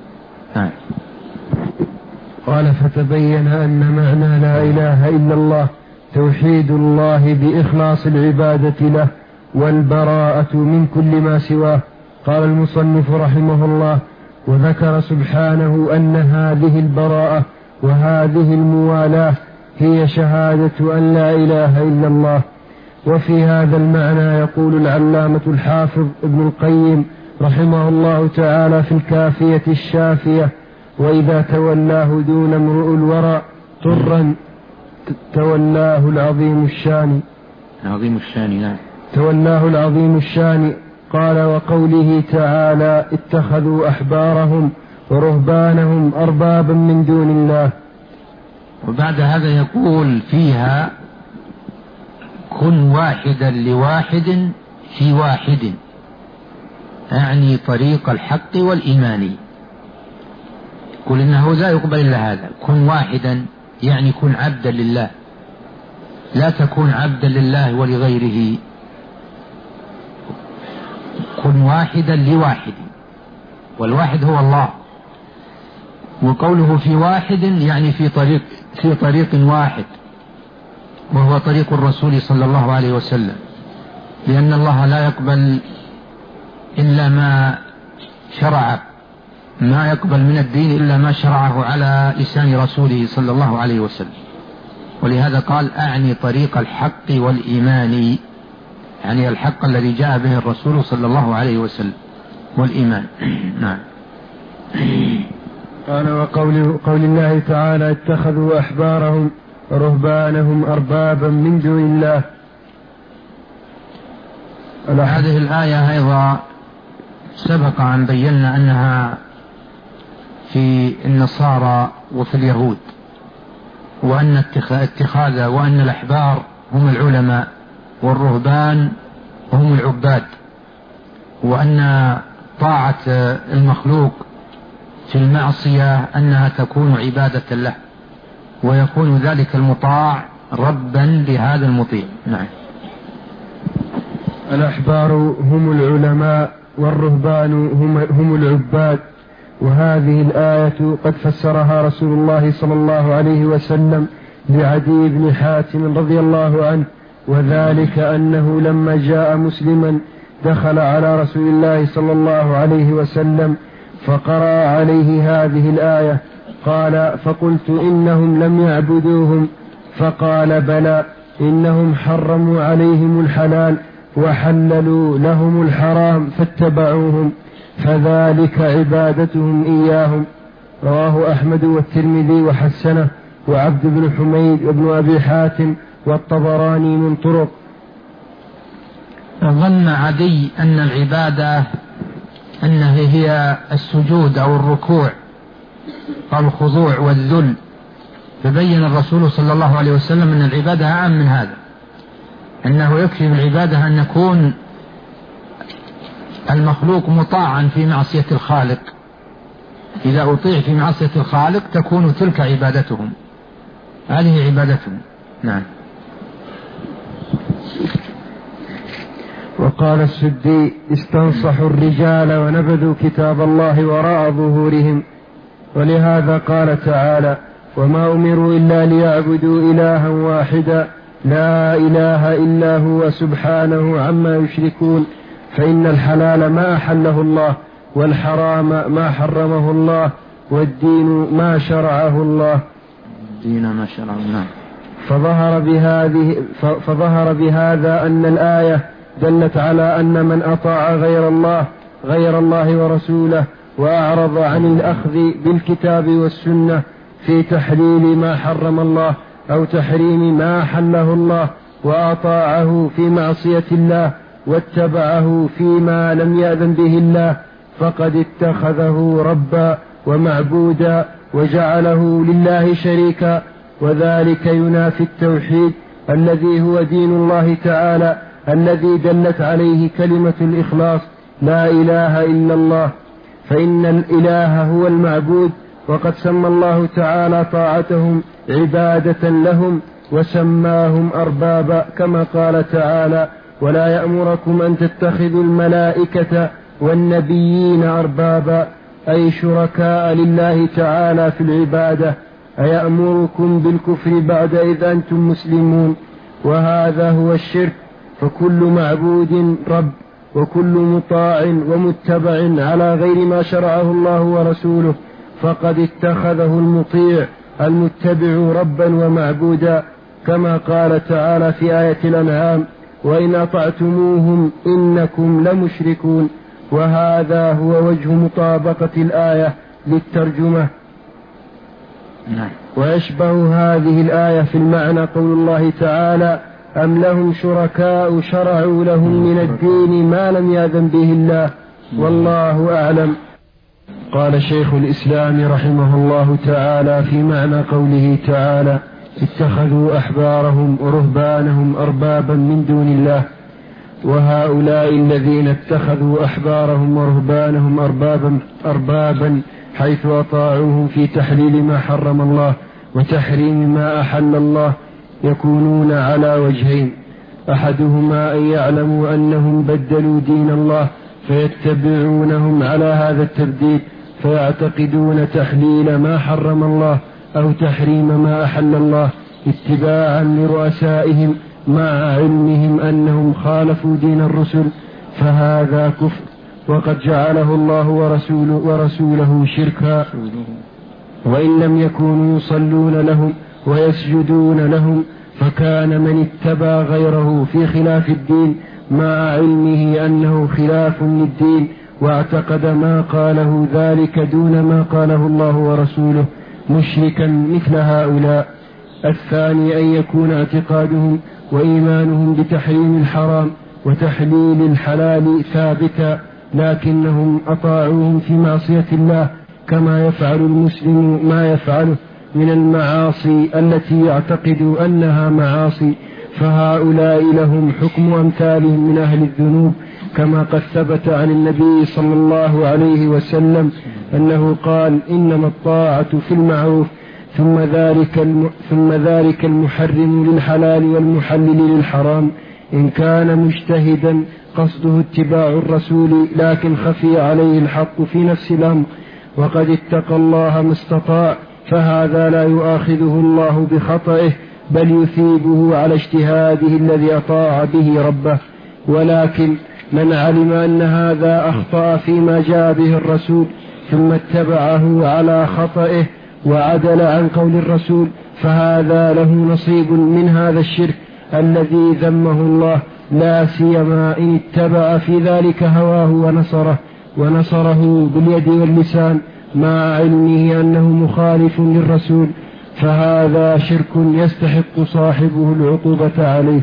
قال: فتبين أن معنى لا إله إلا الله توحيد الله بإخلاص العبادة له والبراءة من كل ما سواه. قال المصنف رحمه الله: وذكر سبحانه أن هذه البراءة وهذه الموالاة هي شهادة أن لا إله إلا الله. وفي هذا المعنى يقول العلامة الحافظ ابن القيم رحمه الله تعالى في الكافية الشافية: وإذا تولاه دون امرؤ الورى طرا تولاه العظيم الشان. عظيم الشان. نعم. تولاه العظيم الشان. قال: وقوله تعالى: اتخذوا أحبارهم ورهبانهم أربابا من دون الله. وبعد هذا يقول فيها: كن واحدا لواحد في واحد، يعني طريق الحق والإيمان. يقول إنه لا يقبل إلا هذا. كن واحدا يعني كن عبدا لله، لا تكون عبدا لله ولغيره. كن واحدا لواحد، والواحد هو الله. وقوله في واحد يعني في طريق واحد، وهو طريق الرسول صلى الله عليه وسلم، لأن الله لا يقبل إلا ما شرع، ما يقبل من الدين إلا ما شرعه على لسان رسوله صلى الله عليه وسلم. ولهذا قال: أعني طريق الحق والإيمان، يعني الحق الذي جاء به الرسول صلى الله عليه وسلم والإيمان. نعم. قال: وقول الله تعالى: اتخذوا أحبارهم ورهبانهم أربابا من دون الله. هذه الآية أيضا سبق أن بينا أنها في النصارى وفي اليهود، وأن وأن الأحبار هم العلماء والرهبان هم العباد، وأن طاعة المخلوق في المعصية أنها تكون عبادة له، ويكون ذلك المطاع ربا لهذا المطيع. نعم. الأحبار هم العلماء والرهبان هم العباد. وهذه الآية قد فسرها رسول الله صلى الله عليه وسلم لعدي بن حاتم رضي الله عنه، وذلك أنه لما جاء مسلما دخل على رسول الله صلى الله عليه وسلم فقرأ عليه هذه الآية. قال: فقلت: إنهم لم يعبدوهم. فقال: بلى، إنهم حرموا عليهم الحلال وحللوا لهم الحرام فاتبعوهم، فذلك عبادتهم إياهم. رواه أحمد والترمذي وحسنه، وعبد بن حميد وابن أبي حاتم والطبراني من طرق. ظن عدي أن العبادة أنها هي السجود أو الركوع أو الخضوع والذل، فبين الرسول صلى الله عليه وسلم أن العبادة أعم من هذا، أنه يكفي بالعبادة أن يكون المخلوق مطاعا في معصية الخالق. إذا أطيع في معصية الخالق تكون تلك عبادتهم، هذه عبادتهم. نعم. وقال السدي: استنصحوا الرجال ونبذوا كتاب الله وراء ظهورهم. ولهذا قال تعالى: وما أمروا إلا ليعبدوا إلها واحدا لا إله إلا هو سبحانه عما يشركون، فإن الحلال ما أحله الله، والحرام ما حرمه الله، والدين ما شرعه الله. الدين ما شرعه الله. فظهر بهذا أن الآية دلت على أن من أطاع غير الله ورسوله وأعرض عن الأخذ بالكتاب والسنة في تحليل ما حرم الله أو تحريم ما حله الله، وأطاعه في معصية الله واتبعه فيما لم يأذن به الله، فقد اتخذه ربا ومعبودا وجعله لله شريكا، وذلك ينافي التوحيد الذي هو دين الله تعالى، الذي دلت عليه كلمة الإخلاص: لا إله إلا الله. فإن الإله هو المعبود، وقد سمى الله تعالى طاعتهم عبادة لهم وسماهم أربابا، كما قال تعالى: ولا يأمركم أن تتخذوا الملائكة والنبيين أربابا، أي شركاء لله تعالى في العبادة. أيأمركم بالكفر بعد إذ أنتم مسلمون؟ وهذا هو الشرك. فكل معبود رب، وكل مطاع ومتبع على غير ما شرعه الله ورسوله فقد اتخذه المطيع المتبع ربا ومعبودا، كما قال تعالى في آية الأنعام: وإن أطعتموهم إنكم لمشركون. وهذا هو وجه مطابقة الآية للترجمة. ويشبه هذه الآية في المعنى قول الله تعالى: أم لهم شركاء شرعوا لهم من الدين ما لم يأذن به الله، والله أعلم. قال شيخ الإسلام رحمه الله تعالى في معنى قوله تعالى اتخذوا أحبارهم ورهبانهم أربابا من دون الله. وهؤلاء الذين اتخذوا أحبارهم ورهبانهم أربابا حيث أطاعوهم في تحليل ما حرم الله وتحريم ما أحل الله يكونون على وجهين: أحدهما أن يعلموا أنهم بدلوا دين الله فيتبعونهم على هذا التبديل فيعتقدون تحليل ما حرم الله أو تحريم ما أحل الله اتباعا لرؤسائهم مع علمهم أنهم خالفوا دين الرسل، فهذا كفر وقد جعله الله ورسوله شركا. وإن لم يكونوا يصلون لهم ويسجدون لهم فكان من اتبع غيره في خلاف الدين مع علمه أنه خلاف للدين واعتقد ما قاله ذلك دون ما قاله الله ورسوله مشركا مثل هؤلاء. الثاني أن يكون اعتقادهم وإيمانهم بتحريم الحرام وتحليل الحلال ثابتا، لكنهم أطاعوهم في معصية الله كما يفعل المسلم ما يفعله من المعاصي التي يعتقد أنها معاصي، فهؤلاء لهم حكم أمثالهم من أهل الذنوب، كما قد ثبت عن النبي صلى الله عليه وسلم أنه قال: إنما الطاعة في المعروف ثم ذلك المحرم للحلال والمحلل للحرام، إن كان مجتهدا قصده اتباع الرسول لكن خفي عليه الحق في نفس الأمر وقد اتقى الله ما استطاع، فهذا لا يؤاخذه الله بخطئه بل يثيبه على اجتهاده الذي أطاع به ربه. ولكن من علم أن هذا أخطأ فيما جاء به الرسول ثم اتبعه على خطئه وعدل عن قول الرسول فهذا له نصيب من هذا الشرك الذي ذمه الله، لا سيما إن اتبع في ذلك هواه ونصره باليد واللسان مع علمه أنه مخالف للرسول، فهذا شرك يستحق صاحبه العقوبة عليه.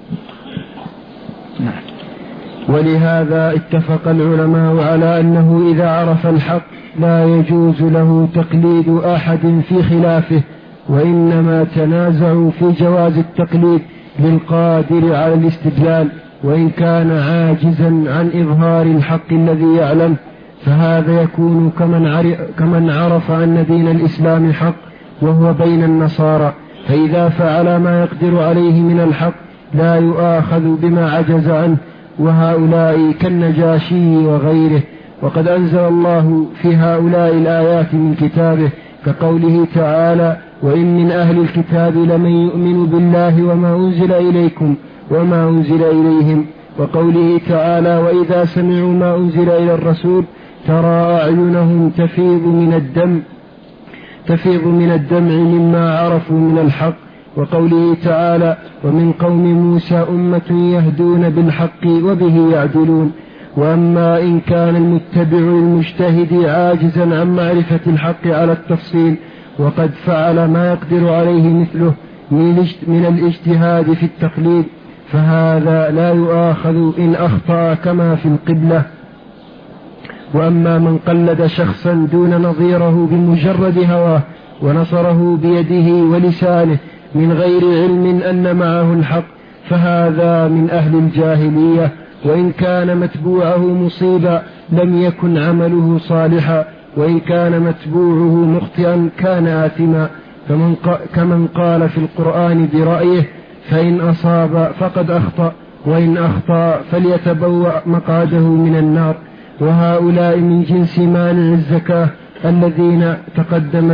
ولهذا اتفق العلماء على أنه إذا عرف الحق لا يجوز له تقليد أحد في خلافه، وإنما تنازعوا في جواز التقليد للقادر على الاستدلال وإن كان عاجزا عن إظهار الحق الذي يعلم، فهذا يكون كمن عرف أن دين الإسلام حق وهو بين النصارى، فإذا فعل ما يقدر عليه من الحق لا يؤاخذ بما عجز عنه، وهؤلاء كالنجاشي وغيره. وقد أنزل الله في هؤلاء الآيات من كتابه كقوله تعالى: وإن من أهل الكتاب لمن يؤمن بالله وما أنزل إليكم وما أنزل إليهم، وقوله تعالى: وإذا سمعوا ما أنزل إلى الرسول ترى أعينهم تفيض من الدمع مما عرفوا من الحق، وقوله تعالى: ومن قوم موسى أمة يهدون بالحق وبه يعدلون. وأما إن كان المتبع المجتهد عاجزا عن معرفة الحق على التفصيل وقد فعل ما يقدر عليه مثله من الاجتهاد في التقليد، فهذا لا يؤاخذ إن أخطأ كما في القبلة. وأما من قلد شخصا دون نظيره بمجرد هواه ونصره بيده ولسانه من غير علم أن معه الحق، فهذا من أهل الجاهلية، وإن كان متبوعه مصيبا لم يكن عمله صالحا، وإن كان متبوعه مخطئا كان آثما، كمن قال في القرآن برأيه: فإن أصاب فقد أخطأ وإن أخطأ فليتبوأ مقعده من النار. وهؤلاء من جنس مانع الزكاة الذي تقدم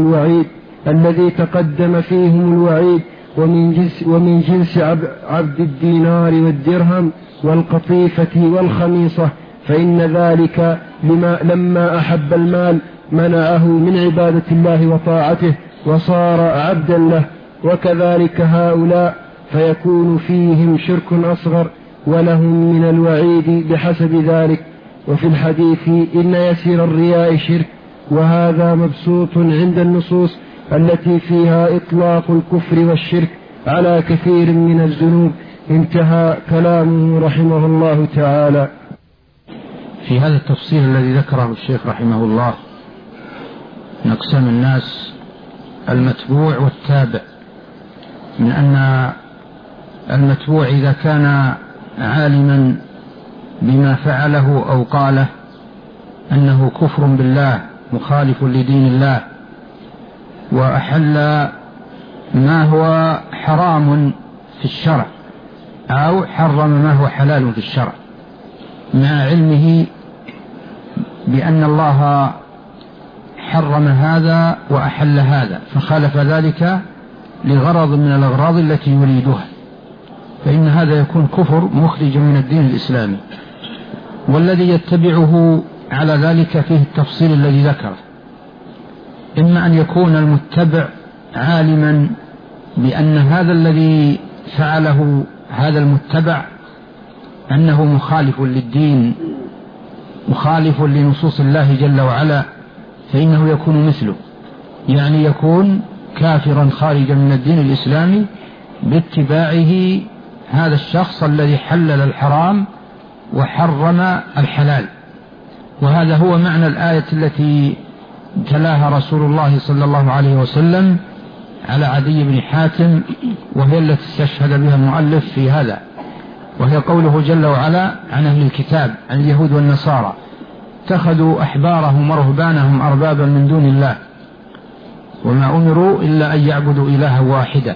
فيهم الوعيد ومن جنس عبد الدينار والدرهم والقطيفة والخميصة، فإن ذلك لما أحب المال منعه من عبادة الله وطاعته وصار عبدا له، وكذلك هؤلاء فيكون فيهم شرك أصغر ولهم من الوعيد بحسب ذلك. وفي الحديث: إن يسير الرياء شرك، وهذا مبسوط عند النصوص التي فيها إطلاق الكفر والشرك على كثير من الذنوب. انتهى كلامه رحمه الله تعالى. في هذا التفصيل الذي ذكره الشيخ رحمه الله من أقسام الناس المتبوع والتابع، من أن المتبوع إذا كان عالما بما فعله أو قاله أنه كفر بالله مخالف لدين الله، وأحل ما هو حرام في الشرع أو حرم ما هو حلال في الشرع، مع علمه بأن الله حرم هذا وأحل هذا، فخالف ذلك لغرض من الأغراض التي يريدها، فإن هذا يكون كفر مخرج من الدين الإسلامي. والذي يتبعه على ذلك فيه التفصيل الذي ذكره، إما أن يكون المتبع عالما بأن هذا الذي فعله هذا المتبع أنه مخالف للدين، مخالف لنصوص الله جل وعلا، فإنه يكون مثله، يعني يكون كافرا خارجا من الدين الإسلامي باتباعه هذا الشخص الذي حلل الحرام وحرم الحلال. وهذا هو معنى الآية التي تلاها رسول الله صلى الله عليه وسلم على عدي بن حاتم، وهي التي استشهد بها المؤلف في هذا، وهي قوله جل وعلا عن أهل الكتاب عن اليهود والنصارى: اتخذوا أحبارهم ورهبانهم أربابا من دون الله وما أمروا إلا أن يعبدوا إلها واحدا.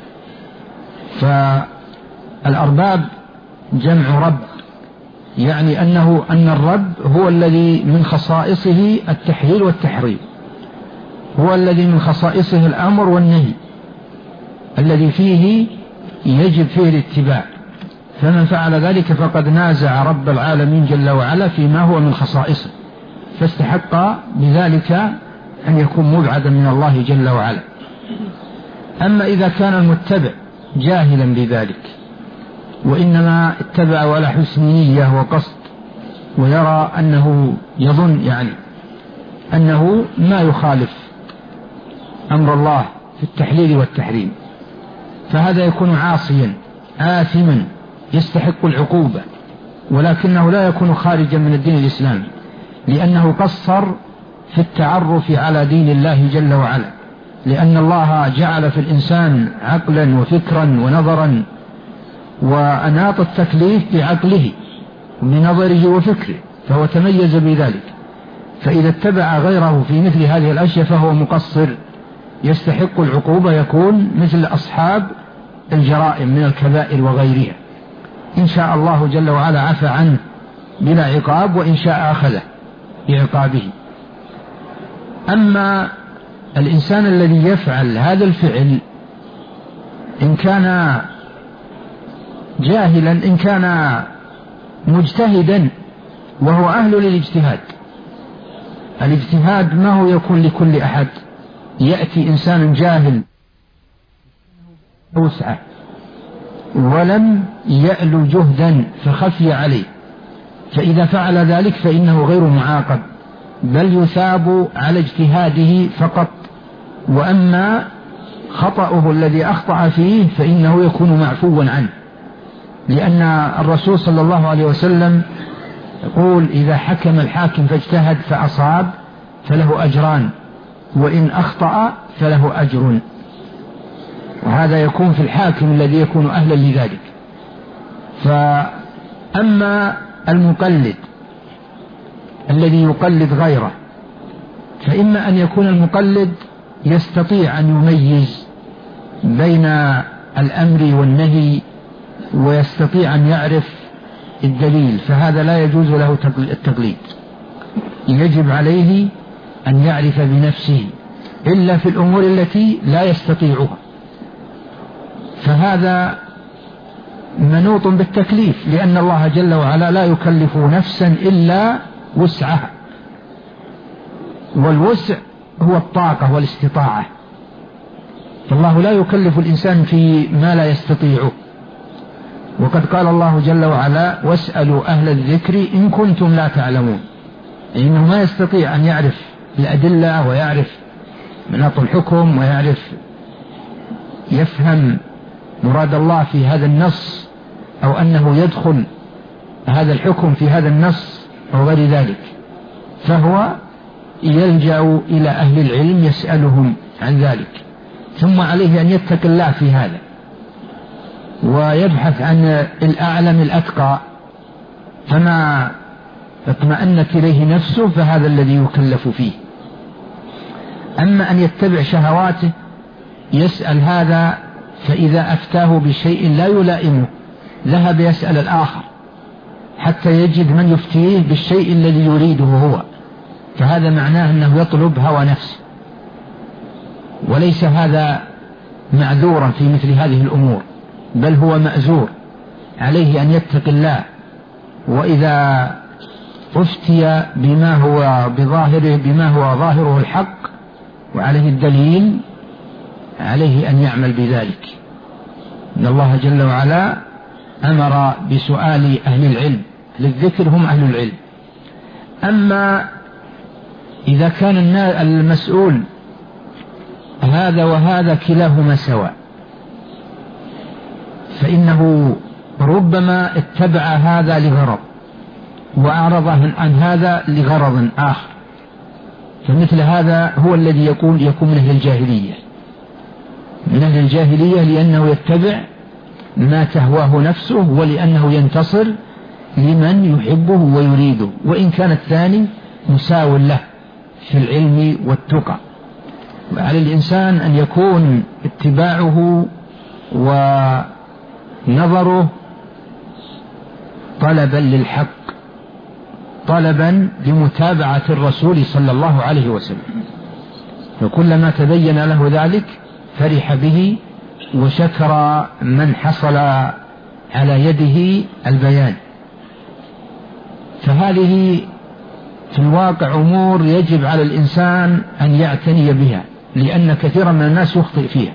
فالأرباب جمع رب، يعني أن الرب هو الذي من خصائصه التحليل والتحريم، هو الذي من خصائصه الأمر والنهي الذي فيه يجب فيه الاتباع، فمن فعل ذلك فقد نازع رب العالمين جل وعلا فيما هو من خصائصه، فاستحق بذلك أن يكون مبعدا من الله جل وعلا. أما إذا كان المتبع جاهلا بذلك وإنما اتبع على حسن نية وقصد، ويرى أنه يظن يعني أنه ما يخالف أمر الله في التحليل والتحريم، فهذا يكون عاصيا آثما يستحق العقوبة، ولكنه لا يكون خارجا من الدين الإسلامي، لأنه قصر في التعرف على دين الله جل وعلا، لأن الله جعل في الإنسان عقلا وفكرا ونظرا، وأناط التكليف بعقله وبنظره وفكره، فهو تميز بذلك. فإذا اتبع غيره في مثل هذه الأشياء فهو مقصر يستحق العقوبة، يكون مثل أصحاب الجرائم من الكبائر وغيرها، إن شاء الله جل وعلا عفى عنه بلا عقاب، وإن شاء أخذه بعقابه. أما الإنسان الذي يفعل هذا الفعل إن كان جاهلا إن كان مجتهدا وهو أهل للاجتهاد، الاجتهاد ما هو يكون لكل أحد، يأتي إنسان جاهل وسعه ولم يأل جهدا فخفي عليه، فإذا فعل ذلك فإنه غير معاقب، بل يثاب على اجتهاده فقط. وأما خطأه الذي أخطأ فيه فإنه يكون معفوا عنه، لأن الرسول صلى الله عليه وسلم يقول: إذا حكم الحاكم فاجتهد فأصاب فله أجران، وإن أخطأ فله أجر. وهذا يكون في الحاكم الذي يكون أهلا لذلك. فأما المقلد الذي يقلد غيره، فإما أن يكون المقلد يستطيع أن يميز بين الأمر والنهي ويستطيع أن يعرف الدليل، فهذا لا يجوز له التقليد، يجب عليه أن يعرف بنفسه إلا في الأمور التي لا يستطيعها، فهذا منوط بالتكليف، لأن الله جل وعلا لا يكلف نفسا إلا وسعها، والوسع هو الطاقة والاستطاعة، فالله لا يكلف الإنسان في ما لا يستطيعه. وقد قال الله جل وعلا: واسألوا أهل الذكر إن كنتم لا تعلمون، إنه ما يستطيع أن يعرف الأدلة ويعرف مناط الحكم ويعرف يفهم مراد الله في هذا النص، أو أنه يدخل هذا الحكم في هذا النص أو غير ذلك، فهو يلجأ إلى أهل العلم يسألهم عن ذلك. ثم عليه أن يتقي الله في هذا ويبحث عن الأعلم الأتقى، فما اطمأنت إليه نفسه فهذا الذي يكلف فيه. أما أن يتبع شهواته يسأل هذا، فإذا أفتاه بشيء لا يلائمه ذهب يسأل الآخر حتى يجد من يفتيه بالشيء الذي يريده هو، فهذا معناه أنه يطلب هوى نفسه، وليس هذا معذورا في مثل هذه الأمور، بل هو مأزور. عليه أن يتقي الله، وإذا أفتي بما هو بظاهره بما هو ظاهره الحق وعليه الدليل عليه أن يعمل بذلك. إن الله جل وعلا أمر بسؤال أهل العلم، للذكر هم أهل العلم. أما إذا كان المسؤول هذا وهذا كلاهما سواء، فإنه ربما اتبع هذا لغرض وأعرض عن هذا لغرض آخر، فمثل هذا هو الذي يكون من أهل الجاهلية، من أهل الجاهلية، لأنه يتبع ما تهواه نفسه ولأنه ينتصر لمن يحبه ويريده، وإن كان الثاني مساو له في العلم والتقى. وعلى الإنسان أن يكون اتباعه ونظره طلبا للحق، طلبا لمتابعة الرسول صلى الله عليه وسلم، وكلما تبين له ذلك فرح به وشكر من حصل على يده البيان. فهذه في الواقع أمور يجب على الإنسان أن يعتني بها، لأن كثيرا من الناس يخطئ فيها.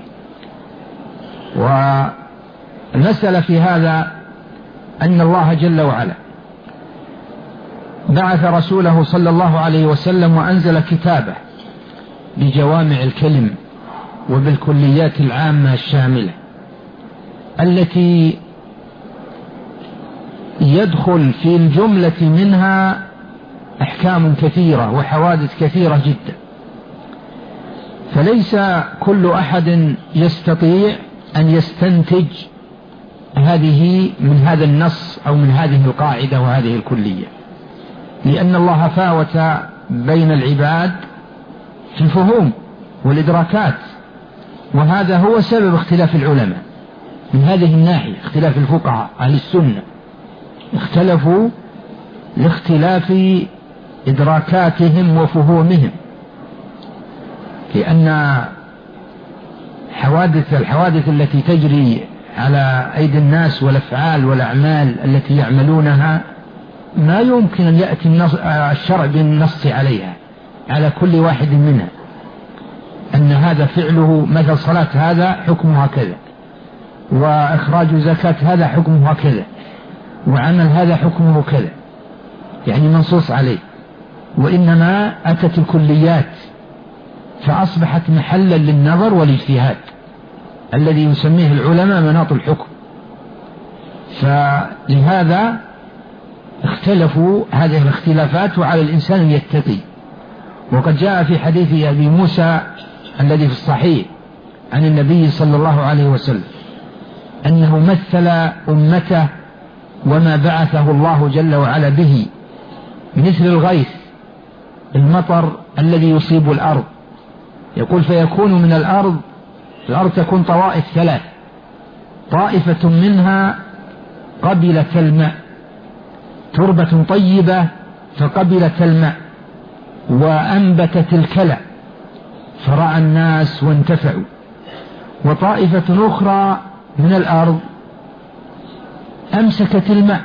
والمسألة في هذا أن الله جل وعلا بعث رسوله صلى الله عليه وسلم وأنزل كتابه بجوامع الكلم وبالكليات العامة الشاملة التي يدخل في الجملة منها أحكام كثيرة وحوادث كثيرة جدا، فليس كل أحد يستطيع أن يستنتج هذه من هذا النص أو من هذه القاعدة وهذه الكلية، لأن الله فاوت بين العباد في الفهوم والإدراكات، وهذا هو سبب اختلاف العلماء من هذه الناحية. اختلاف الفقهاء أهل السنة اختلفوا لاختلاف إدراكاتهم وفهومهم، لأن الحوادث التي تجري على أيدي الناس والأفعال والأعمال التي يعملونها ما يمكن أن يأتي الشرع بالنص عليها على كل واحد منها، أن هذا فعله مثل صلاة هذا حكمها كذا، وإخراج زكاة هذا حكمها كذا، وعمل هذا حكمه كذا، يعني منصوص عليه. وإنما أتت الكليات فأصبحت محلا للنظر والاجتهاد الذي يسميه العلماء مناط الحكم. فلهذا اختلفوا هذه الاختلافات، وعلى الإنسان أن يتقي. وقد جاء في حديث أبي موسى الذي في الصحيح عن النبي صلى الله عليه وسلم أنه مثل أمته وما بعثه الله جل وعلا به مثل الغيث، المطر الذي يصيب الأرض. يقول فيكون من الأرض تكون طوائف ثلاث، طائفة منها قبلت الماء، تربة طيبة فقبلت الماء وأنبتت الكلى فرعى الناس وانتفعوا، وطائفة أخرى من الأرض أمسكت الماء،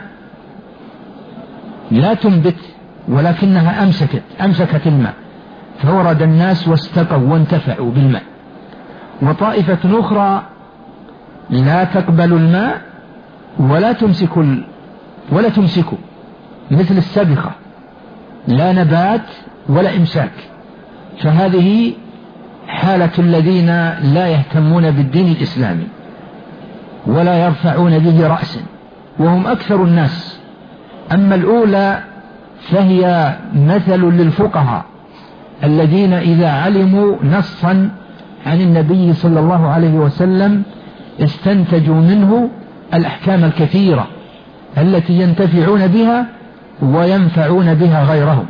لا تنبت ولكنها أمسكت الماء فورد الناس واستقوا وانتفعوا بالماء، وطائفة أخرى لا تقبل الماء ولا تمسك مثل السبخة، لا نبات ولا إمساك. فهذه حالة الذين لا يهتمون بالدين الإسلامي ولا يرفعون به رأسا، وهم أكثر الناس. أما الأولى فهي مثل للفقهاء الذين إذا علموا نصا عن النبي صلى الله عليه وسلم استنتجوا منه الأحكام الكثيرة التي ينتفعون بها وينفعون بها غيرهم.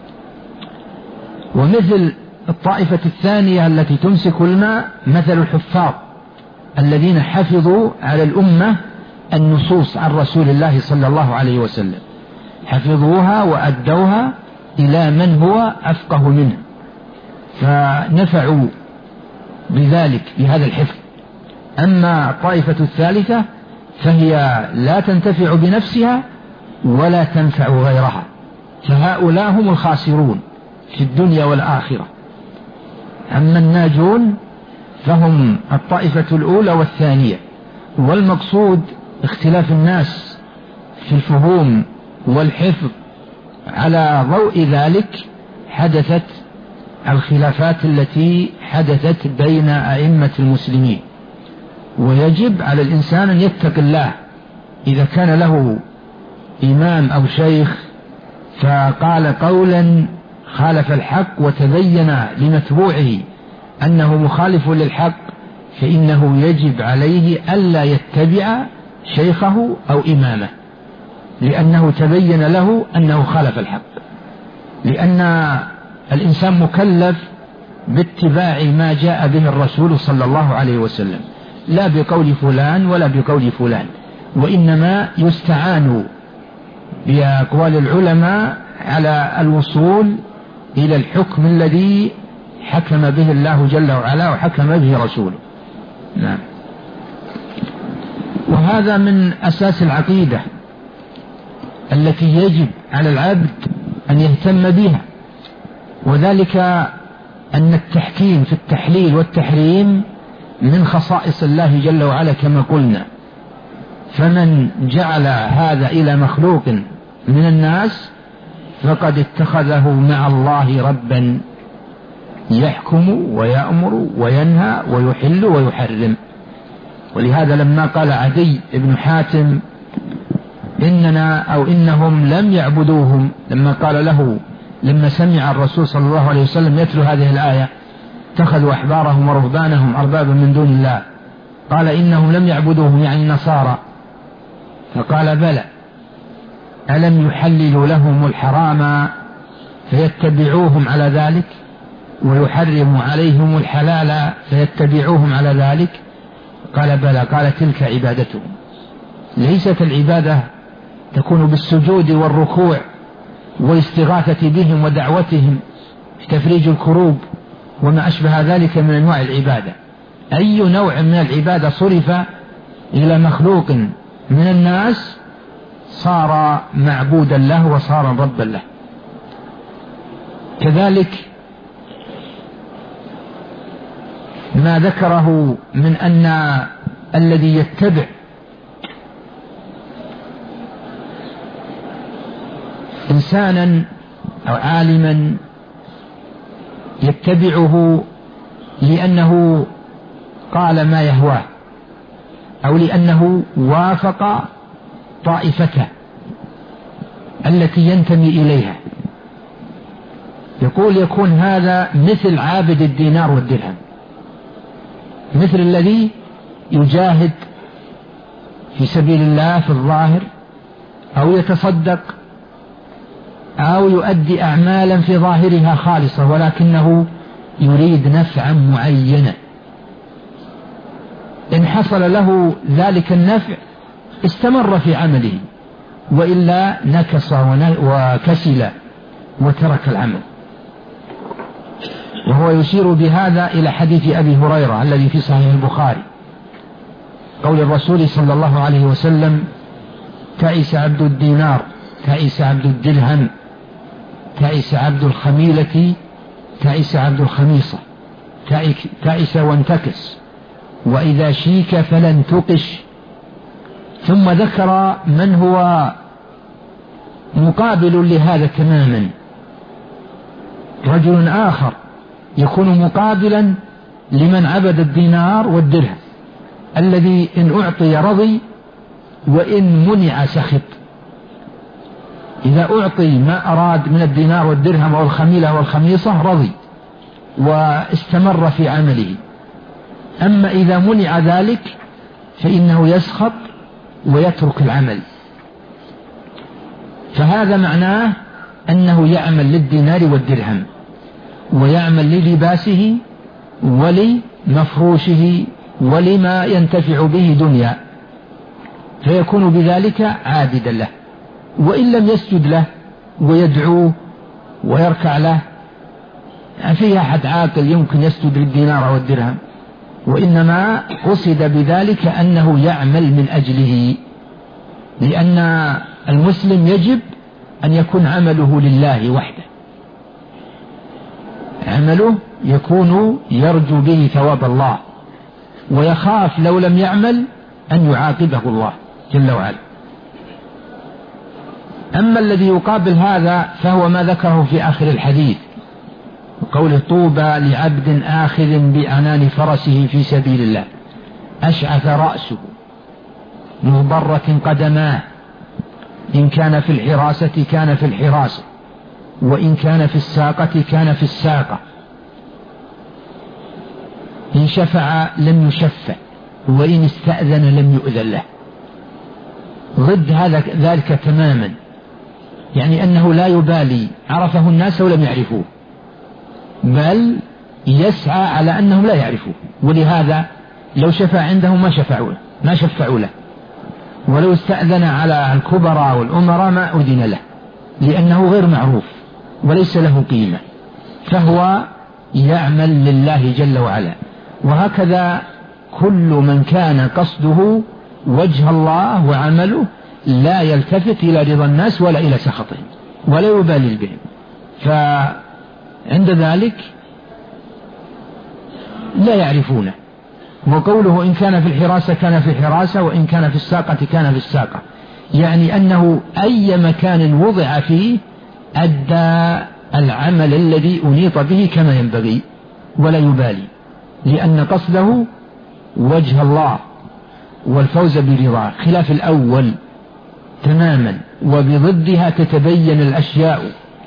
ومثل الطائفة الثانية التي تمسك الماء مثل الحفاظ الذين حفظوا على الأمة النصوص عن رسول الله صلى الله عليه وسلم، حفظوها وأدوها إلى من هو أفقه منه، فنفعوا بذلك بهذا الحفظ. أما الطائفة الثالثة فهي لا تنتفع بنفسها ولا تنفع غيرها، فهؤلاء هم الخاسرون في الدنيا والآخرة. أما الناجون فهم الطائفة الأولى والثانية. والمقصود اختلاف الناس في الفهوم والحفظ. على ضوء ذلك حدثت الخلافات التي حدثت بين أئمة المسلمين. ويجب على الإنسان أن يتقي الله إذا كان له إمام أو شيخ فقال قولا خالف الحق وتبين لمتبوعه أنه مخالف للحق، فإنه يجب عليه ألا يتبع شيخه أو إمامه، لأنه تبين له أنه خالف الحق. لأن الإنسان مكلف باتباع ما جاء به الرسول صلى الله عليه وسلم، لا بقول فلان ولا بقول فلان، وإنما يستعان بأقوال العلماء على الوصول إلى الحكم الذي حكم به الله جل وعلا وحكم به رسوله. نعم. وهذا من أساس العقيدة التي يجب على العبد أن يهتم بها، وذلك أن التحكيم في التحليل والتحريم من خصائص الله جل وعلا كما قلنا. فمن جعل هذا إلى مخلوق من الناس فقد اتخذه مع الله ربا يحكم ويأمر وينهى ويحل ويحرم. ولهذا لما قال عدي بن حاتم إننا أو إنهم لم يعبدوهم، لما قال له لما سمع الرسول صلى الله عليه وسلم يتلو هذه الآية اتخذوا أحبارهم ورهبانهم أربابا من دون الله، قال إنهم لم يعبدوهم يعني النصارى، فقال بلى ألم يحللوا لهم الحرام فيتبعوهم على ذلك ويحرم عليهم الحلال فيتبعوهم على ذلك؟ قال بلى. قال تلك عبادتهم. ليست العبادة تكون بالسجود والركوع والاستغاثة بهم ودعوتهم في تفريج الكروب وما أشبه ذلك من أنواع العبادة. أي نوع من العبادة صرف إلى مخلوق من الناس صار معبودا له وصار ربا له. كذلك ما ذكره من أن الذي يتبع إنسانا أو عالما يتبعه لأنه قال ما يهواه أو لأنه وافق طائفته التي ينتمي إليها، يكون هذا مثل عابد الدينار والدرهم، مثل الذي يجاهد في سبيل الله في الظاهر أو يتصدق أو يؤدي أعمالا في ظاهرها خالصة ولكنه يريد نفعا معينا. إن حصل له ذلك النفع استمر في عمله، وإلا نكص وكسل وترك العمل. وهو يشير بهذا إلى حديث أبي هريرة الذي في صحيح البخاري، قول الرسول صلى الله عليه وسلم: تعس عبد الدينار، تعس عبد الدرهم، تعس عبد الخميلة، تعس عبد الخميصة، تعس وانتكس، وإذا شيك فلن تقش. ثم ذكر من هو مقابل لهذا تماما، رجل آخر يكون مقابلا لمن عبد الدينار والدرهم، الذي إن أعطي رضي وإن منع سخط. إذا أعطي ما أراد من الدينار والدرهم أو الخميلة والخميصة رضي واستمر في عمله. أما إذا منع ذلك فإنه يسخط ويترك العمل. فهذا معناه أنه يعمل للدينار والدرهم، ويعمل للباسه ولمفروشه ولما ينتفع به دنيا، فيكون بذلك عابدا له. وإن لم يسجد له ويدعوه ويركع له، في أحد عاقل يمكن يسجد للدينار والدرهم؟ وإنما قصد بذلك أنه يعمل من أجله، لأن المسلم يجب أن يكون عمله لله وحده، عمله يكون يرجو به ثواب الله، ويخاف لو لم يعمل أن يعاقبه الله جل وعلا. أما الذي يقابل هذا فهو ما ذكره في آخر الحديث، قوله: طوبى لعبد آخذ بأنان فرسه في سبيل الله، أشعث رأسه مغبرة قدماه، إن كان في الحراسة كان في الحراسة، وإن كان في الساقة كان في الساقة، إن شفع لم يشفع، وإن استأذن لم يؤذن له. ضد ذلك تماما، يعني أنه لا يبالي عرفه الناس ولم يعرفوه، بل يسعى على أنهم لا يعرفوه. ولهذا لو شفع عندهم ما شفعوا له، ولو استأذن على الكبراء والأمراء ما أذن له، لأنه غير معروف وليس له قيمة، فهو يعمل لله جل وعلا. وهكذا كل من كان قصده وجه الله وعمله لا يلتفت إلى رضا الناس ولا إلى سخطهم ولا يبالي بهم، فعند ذلك لا يعرفونه. وقوله إن كان في الحراسة كان في الحراسة، وإن كان في الساقة كان في الساقة، يعني أنه أي مكان وضع فيه أدى العمل الذي أنيط به كما ينبغي ولا يبالي، لأن قصده وجه الله والفوز برضاه، خلاف الأول تماما، وبضدها تتبين الأشياء.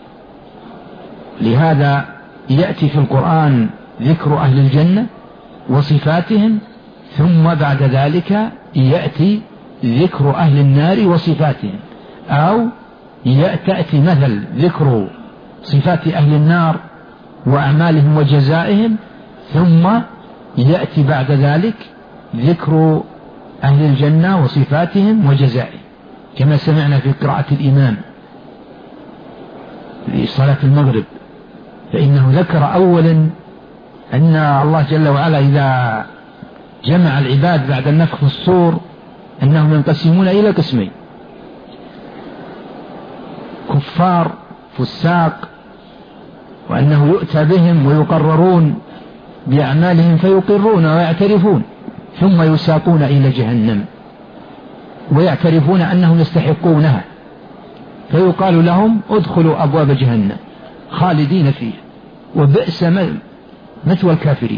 لهذا يأتي في القرآن ذكر أهل الجنة وصفاتهم، ثم بعد ذلك يأتي ذكر أهل النار وصفاتهم، أو يأتي مثل ذكر صفات أهل النار وأعمالهم وجزائهم، ثم يأتي بعد ذلك ذكر أهل الجنة وصفاتهم وجزائهم، كما سمعنا في قراءة الإمام في صلاة المغرب، فإنه ذكر أولا أن الله جل وعلا إذا جمع العباد بعد النفخ في الصور أنهم ينقسمون إلى قسمين: كفار فساق، وأنه يؤتى بهم ويقررون بأعمالهم فيقرون ويعترفون، ثم يساقون إلى جهنم ويعترفون أنهم يستحقونها، فيقال لهم ادخلوا أبواب جهنم خالدين فيها وبئس مثوى الكافرين.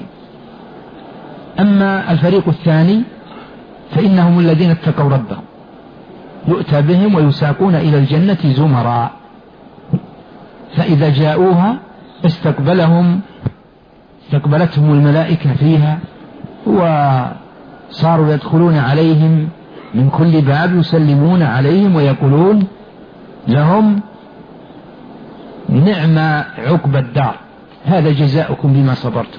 أما الفريق الثاني فإنهم الذين اتقوا ربهم، يؤتى بهم ويساقون إلى الجنة زمرا، فإذا جاءوها استقبلتهم الملائكة فيها، وصاروا يدخلون عليهم من كل باب يسلمون عليهم ويقولون لهم نعم عقبى الدار، هذا جزاؤكم بما صبرتم.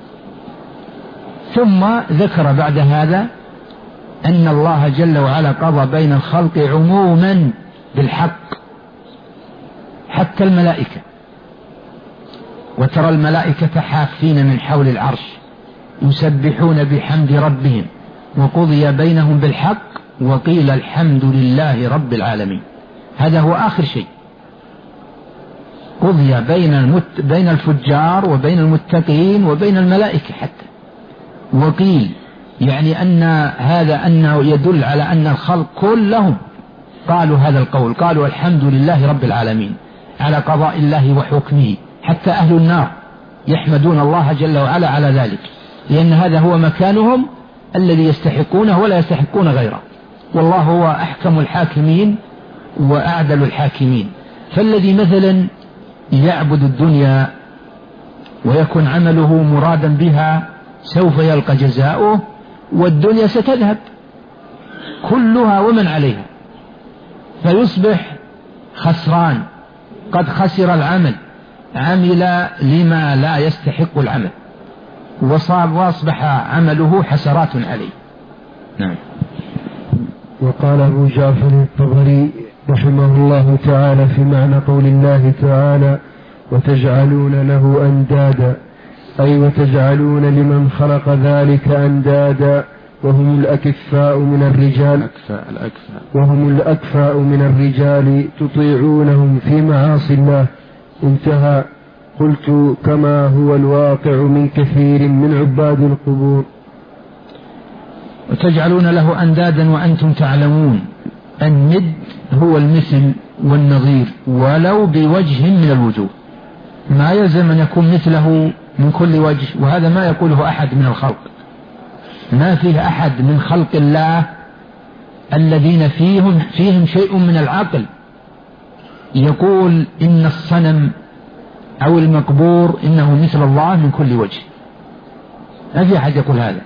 ثم ذكر بعد هذا أن الله جل وعلا قضى بين الخلق عموما بالحق، حتى الملائكة، وترى الملائكة حافين من حول العرش يسبحون بحمد ربهم وقضي بينهم بالحق وقيل الحمد لله رب العالمين. هذا هو آخر شيء، قضي بين الفجار وبين المتقين وبين الملائكة حتى، وقيل يعني أن هذا أنه يدل على أن الخلق كلهم قالوا هذا القول، قالوا الحمد لله رب العالمين على قضاء الله وحكمه، حتى أهل النار يحمدون الله جل وعلا على ذلك، لأن هذا هو مكانهم الذي يستحقونه ولا يستحقون غيره، والله هو أحكم الحاكمين وأعدل الحاكمين. فالذي مثلا يعبد الدنيا ويكون عمله مرادا بها سوف يلقى جزاؤه، والدنيا ستذهب كلها ومن عليها، فيصبح خسران، قد خسر العمل، عمل لما لا يستحق العمل، وأصبح عمله حسرات عليه. نعم. وقال أبو جعفر الطبري رحمه الله تعالى في معنى قول الله تعالى وتجعلون له أندادا، أي وتجعلون لمن خلق ذلك أندادا وهم الأكفاء من الرجال، وهم الأكفاء من الرجال تطيعونهم في معاصي الله. انتهى. قلت كما هو الواقع من كثير من عباد القبور. وتجعلون له أندادا وأنتم تعلمون. الند هو المثل والنظير ولو بوجه من الوجوه، ما يلزم أن يكون مثله من كل وجه، وهذا ما يقوله أحد من الخلق. ما فيه أحد من خلق الله الذين فيهم شيء من العقل يقول إن الصنم أو المقبور إنه مثل الله من كل وجه، ما في أحد يقول هذا.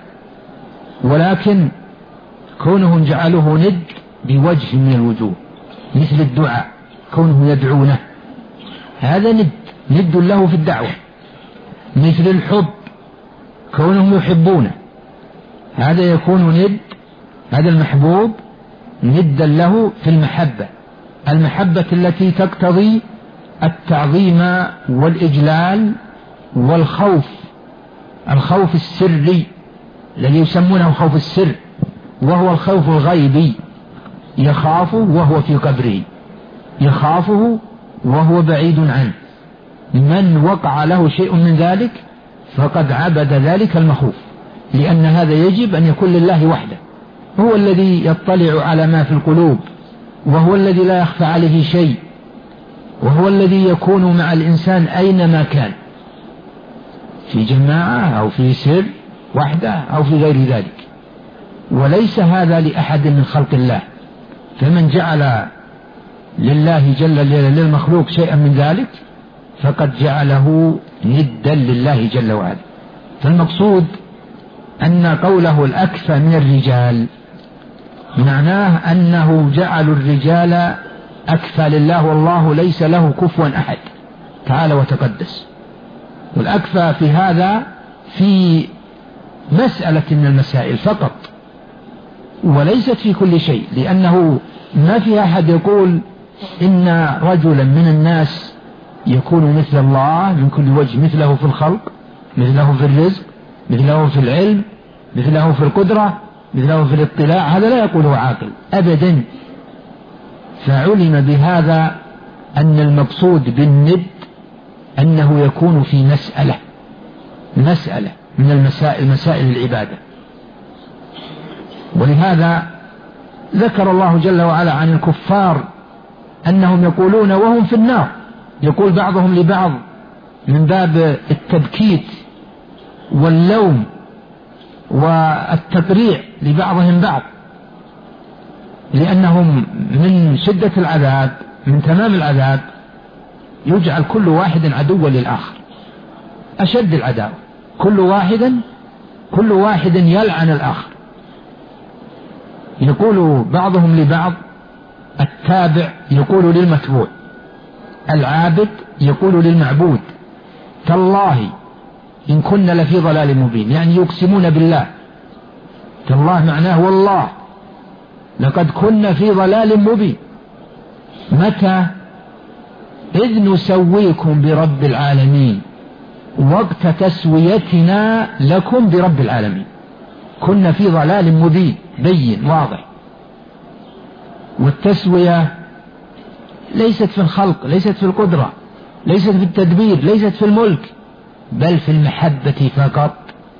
ولكن كونهم جعلوه ند بوجه من الوجوه، مثل الدعاء، كونه يدعونه هذا ند له في الدعوة. مثل الحب، كونهم يحبونه هذا يكون ند، هذا المحبوب ندا له في المحبة، المحبة التي تقتضي التعظيم والإجلال والخوف، الخوف السري الذي يسمونه خوف السر، وهو الخوف الغيبي، يخاف وهو في قبره، يخافه وهو بعيد عنه. من وقع له شيء من ذلك فقد عبد ذلك المخوف، لأن هذا يجب أن يكون لله وحده، هو الذي يطلع على ما في القلوب، وهو الذي لا يخفى عليه شيء، وهو الذي يكون مع الإنسان أينما كان، في جماعة أو في سر وحده أو في غير ذلك، وليس هذا لأحد من خلق الله. فمن جعل لله جل للمخلوق شيئا من ذلك فقد جعله ندا لله جل وعلا. فالمقصود أن قوله الأكفى من الرجال معناه أنه جعلوا الرجال أكفى لله، والله ليس له كفوا أحد تعالى وتقدس. والأكفى في هذا في مسألة من المسائل فقط، وليست في كل شيء، لأنه ما في أحد يقول إن رجلا من الناس يكون مثل الله من كل وجه، مثله في الخلق، مثله في الرزق، مثله في العلم، مثله في القدرة، مثله في الاطلاع، هذا لا يقوله عاقل أبدا. فعلم بهذا أن المقصود بالند أنه يكون في مسألة من المسائل، مسائل العبادة. ولهذا ذكر الله جل وعلا عن الكفار أنهم يقولون وهم في النار، يقول بعضهم لبعض من باب التبكيت واللوم والتقريع لبعضهم بعض، لأنهم من شدة العذاب، من تمام العذاب، يجعل كل واحد عدوا للآخر، أشد العداوة، كل واحد يلعن الآخر. يقول بعضهم لبعض، التابع يقول للمتبوع، العابد يقول للمعبود تالله إن كنا لفي ضلال مبين، يعني يقسمون بالله. تالله معناه والله لقد كنا في ضلال مبين. متى؟ إذ نسويكم برب العالمين، وقت تسويتنا لكم برب العالمين، كنا في ضلال مبين بين واضح. والتسوية ليست في الخلق، ليست في القدرة، ليست في التدبير، ليست في الملك، بل في المحبة فقط.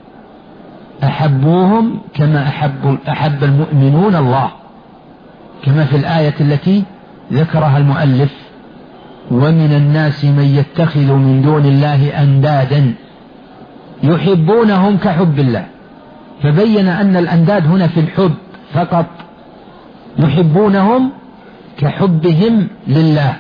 أحبوهم كما أحب المؤمنون الله، كما في الآية التي ذكرها المؤلف: ومن الناس من يتخذ من دون الله أندادا يحبونهم كحب الله. فبين أن الأنداد هنا في الحب فقط، يحبونهم كحبهم لله،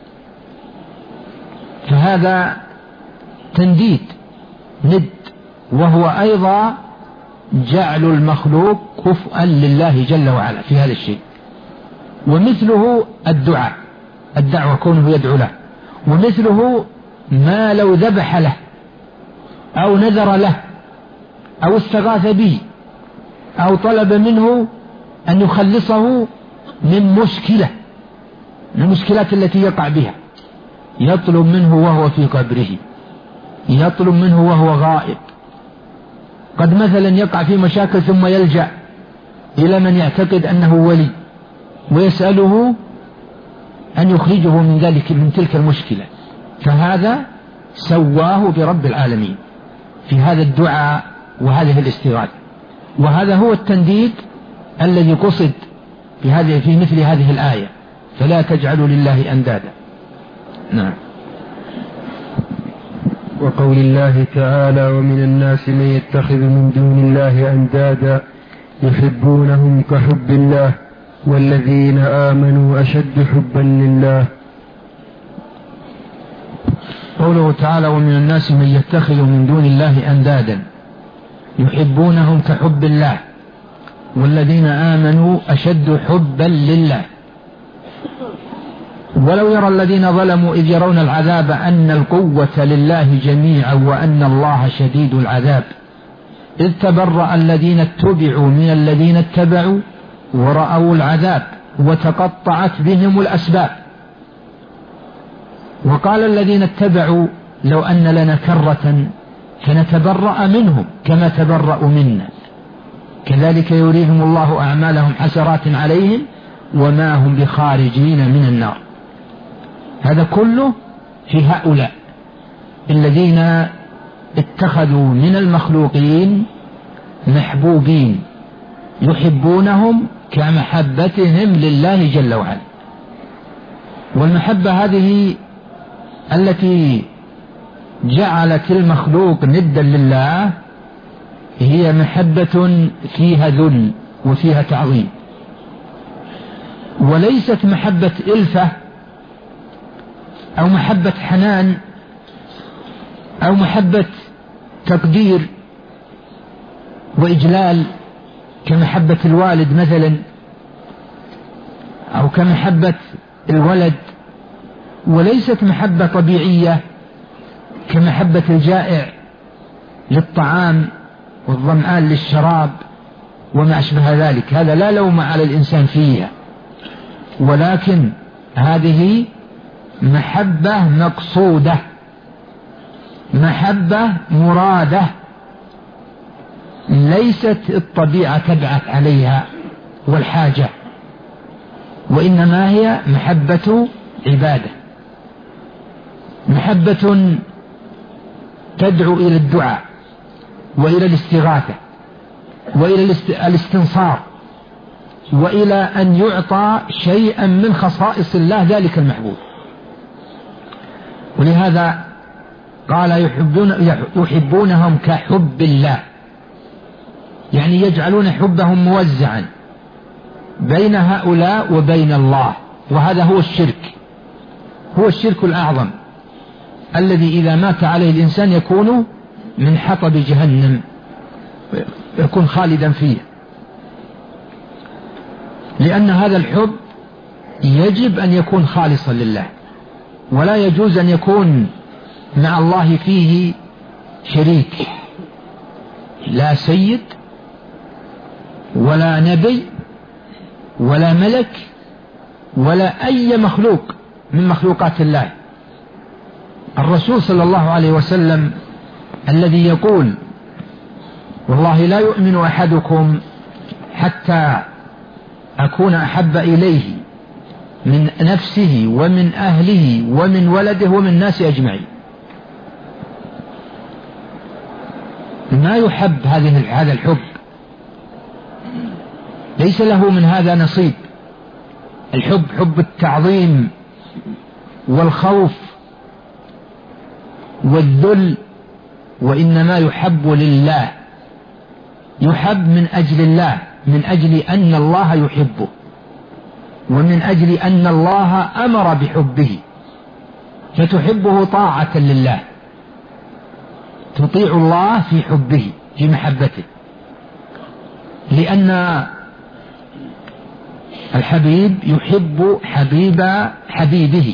فهذا تنديد ند، وهو أيضا جعل المخلوق كفءا لله جل وعلا في هذا الشيء. ومثله الدعوة كونه يدعو له، ومثله ما لو ذبح له أو نذر له أو استغاث به أو طلب منه أن يخلصه من مشكلة من المشكلات التي يقع بها، يطلب منه وهو في قبره، يطلب منه وهو غائب، قد مثلا يقع في مشاكل ثم يلجأ إلى من يعتقد أنه ولي ويسأله أن يخرجه من تلك المشكلة، فهذا سواه برب العالمين في هذا الدعاء وهذه الاستغاثة. وهذا هو التنديد الذي قصد في مثل هذه الآية، فلا تجعلوا لله أندادا. نعم. وقول الله تعالى: ومن الناس من يتخذ من دون الله أندادا يحبونهم كحب الله والذين آمنوا أشد حبا لله. قوله تعالى: ومن الناس من يتخذ من دون الله أندادا يحبونهم كحب الله والذين آمنوا أشد حبا لله. ولو يرى الذين ظلموا إذ يرون العذاب أن القوة لله جميعا وأن الله شديد العذاب إذ تبرأ الذين اتبعوا من الذين اتبعوا ورأوا العذاب وتقطعت بهم الأسباب. وقال الذين اتبعوا: لو أن لنا كرة فنتبرأ منهم كما تبرأوا منا كذلك يريهم الله أعمالهم حسرات عليهم وما هم بخارجين من النار. هذا كله في هؤلاء الذين اتخذوا من المخلوقين محبوبين يحبونهم كمحبتهم لله جل وعلا. والمحبة هذه التي جعلت المخلوق ندا لله هي محبة فيها ذل وفيها تعظيم، وليست محبة إلفة أو محبة حنان أو محبة تقدير وإجلال كمحبة الوالد مثلا أو كمحبة الولد، وليست محبة طبيعية كمحبة الجائع للطعام والظمآن للشراب وما أشبه ذلك. هذا لا لوم على الإنسان فيها، ولكن هذه محبة مقصودة، محبة مرادة، ليست الطبيعة تبعث عليها والحاجة، وإنما هي محبة عبادة، محبة تدعو إلى الدعاء وإلى الاستغاثة وإلى الاستنصار وإلى أن يعطى شيئا من خصائص الله ذلك المحبوب. ولهذا قال يحبونهم كحب الله، يعني يجعلون حبهم موزعا بين هؤلاء وبين الله، وهذا هو الشرك، هو الشرك الأعظم الذي إذا مات عليه الإنسان يكون من حطب جهنم، يكون خالدا فيه، لأن هذا الحب يجب أن يكون خالصا لله، ولا يجوز أن يكون مع الله فيه شريك، لا سيد ولا نبي ولا ملك ولا أي مخلوق من مخلوقات الله. الرسول صلى الله عليه وسلم الذي يقول: والله لا يؤمن أحدكم حتى أكون أحب إليه من نفسه ومن أهله ومن ولده ومن الناس أجمعين. ما يحب هذا الحب، ليس له من هذا نصيب. الحب حب التعظيم والخوف والذل، وإنما يحب لله، يحب من أجل الله، من أجل أن الله يحبه. ومن أجل أن الله أمر بحبه، فتحبه طاعة لله، تطيع الله في حبه في محبته، لأن الحبيب يحب حبيبه،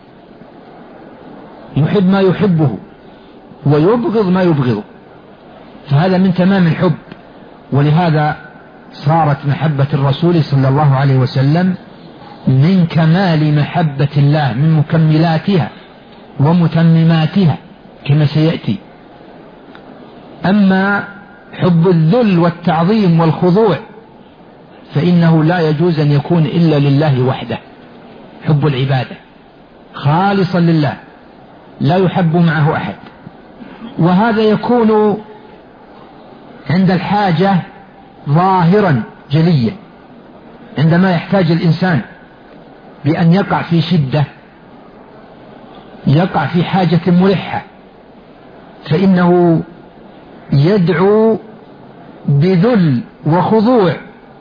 يحب ما يحبه ويبغض ما يبغضه، فهذا من تمام الحب. ولهذا صارت محبة الرسول صلى الله عليه وسلم من كمال محبة الله، من مكملاتها ومتمماتها كما سيأتي. أما حب الذل والتعظيم والخضوع فإنه لا يجوز أن يكون إلا لله وحده، حب العبادة خالصا لله لا يحب معه أحد. وهذا يكون عند الحاجة ظاهرا جليا، عندما يحتاج الإنسان بأن يقع في شدة، يقع في حاجة ملحة، فإنه يدعو بذل وخضوع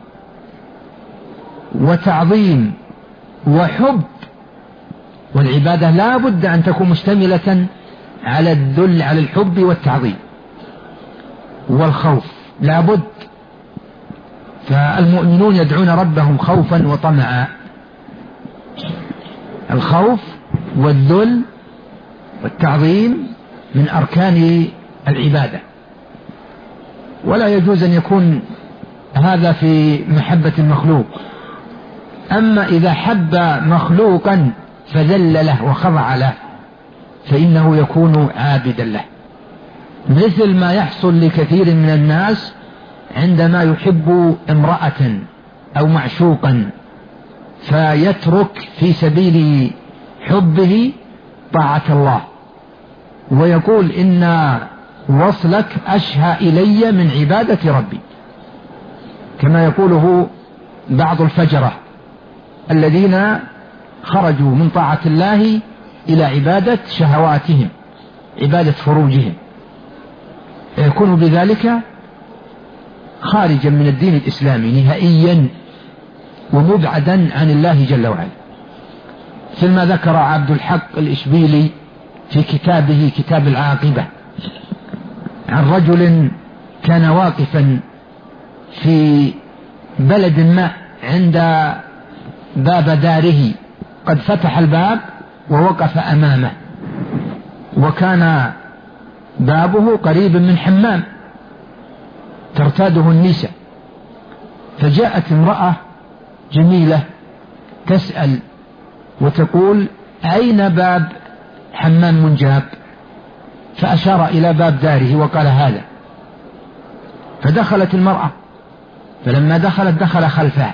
وتعظيم وحب. والعبادة لا بد أن تكون مشتملة على الذل، على الحب والتعظيم والخوف لا بد. فالمؤمنون يدعون ربهم خوفا وطمعا، الخوف والذل والتعظيم من أركان العبادة، ولا يجوز أن يكون هذا في محبة المخلوق. أما إذا حب مخلوقا فذل له وخضع له فإنه يكون عابدا له، مثل ما يحصل لكثير من الناس عندما يحب امرأة أو معشوقا فيترك في سبيل حبه طاعة الله، ويقول إن وصلك أشهى إلي من عبادة ربي، كما يقوله بعض الفجرة الذين خرجوا من طاعة الله إلى عبادة شهواتهم، عبادة فروجهم، يكون بذلك خارجا من الدين الإسلامي نهائيا ومبعدا عن الله جل وعلا. ثم ذكر عبد الحق الإشبيلي في كتابه كتاب العاقبة عن رجل كان واقفا في بلد ما عند باب داره، قد فتح الباب ووقف أمامه، وكان بابه قريب من حمام ترتاده النساء، فجاءت امرأة جميلة تسأل وتقول أين باب حمام منجاب؟ فأشار إلى باب داره وقال هذا، فدخلت المرأة، فلما دخل خلفها،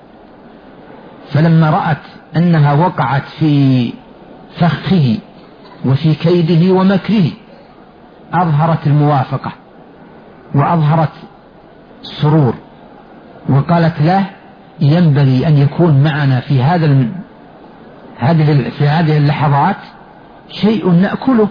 فلما رأت أنها وقعت في فخه وفي كيده ومكره أظهرت الموافقة وأظهرت السرور، وقالت له ينبغي أن يكون معنا في هذه اللحظات شيء نأكله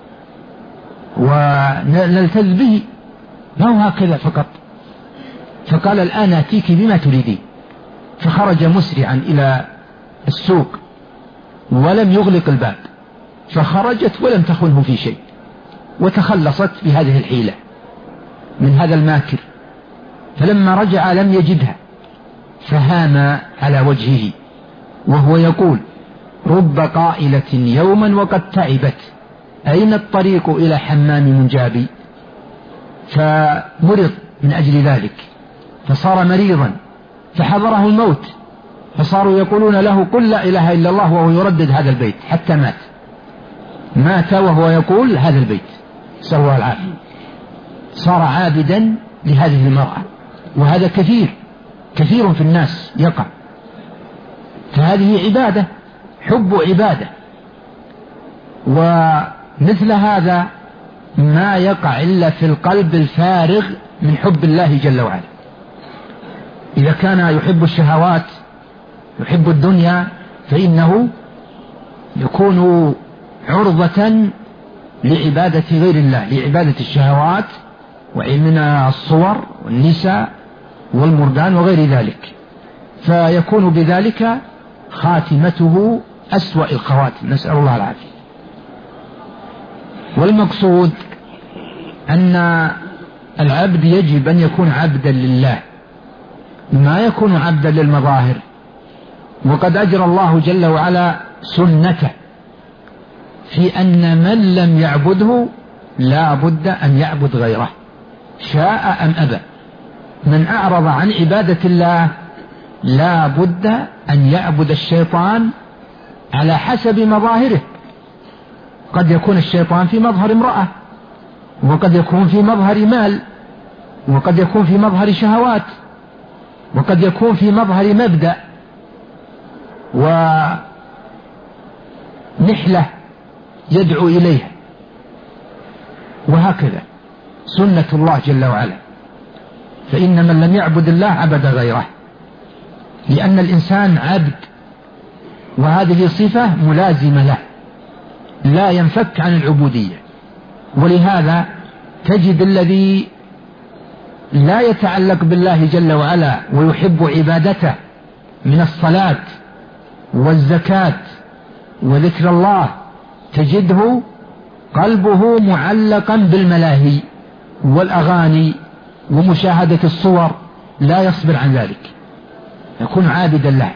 ونلتذ به، ما هو هكذا فقط. فقال الآن أتيك بما تريدين، فخرج مسرعا إلى السوق ولم يغلق الباب، فخرجت ولم تخنه في شيء، وتخلصت بهذه الحيلة من هذا الماكر. فلما رجع لم يجدها، فهام على وجهه وهو يقول رب قائلة يوما وقد تعبت أين الطريق إلى حمام منجاب؟ فمرض من أجل ذلك، فصار مريضا فحضره الموت، فصاروا يقولون له قل لا إله إلا الله، وهو يردد هذا البيت حتى مات وهو يقول هذا البيت، نسأل الله العافية. صار عابدا لهذه المرأة، وهذا كثير في الناس يقع. فهذه عبادة، حب عبادة. ومثل هذا ما يقع إلا في القلب الفارغ من حب الله جل وعلا. إذا كان يحب الشهوات، يحب الدنيا، فإنه يكون عرضة لعبادة غير الله، لعبادة الشهوات ومن الصور والنساء والمردان وغير ذلك، فيكون بذلك خاتمته أسوأ الخواتم، نسأل الله العافية. والمقصود أن العبد يجب أن يكون عبدا لله، ما يكون عبدا للمظاهر. وقد أجرى الله جل وعلا سنته في أن من لم يعبده لا بد أن يعبد غيره شاء أم أبى. من أعرض عن عبادة الله لا بد أن يعبد الشيطان على حسب مظاهره. قد يكون الشيطان في مظهر امرأة، وقد يكون في مظهر مال، وقد يكون في مظهر شهوات، وقد يكون في مظهر مبدأ ونحلة يدعو إليها، وهكذا سنة الله جل وعلا. فإن من لم يعبد الله عبد غيره، لأن الإنسان عبد، وهذه صفة ملازمة له لا ينفك عن العبودية. ولهذا تجد الذي لا يتعلق بالله جل وعلا ويحب عبادته من الصلاة والزكاة وذكر الله، تجده قلبه معلقا بالملاهي والأغاني ومشاهدة الصور، لا يصبر عن ذلك، يكون عابدا له.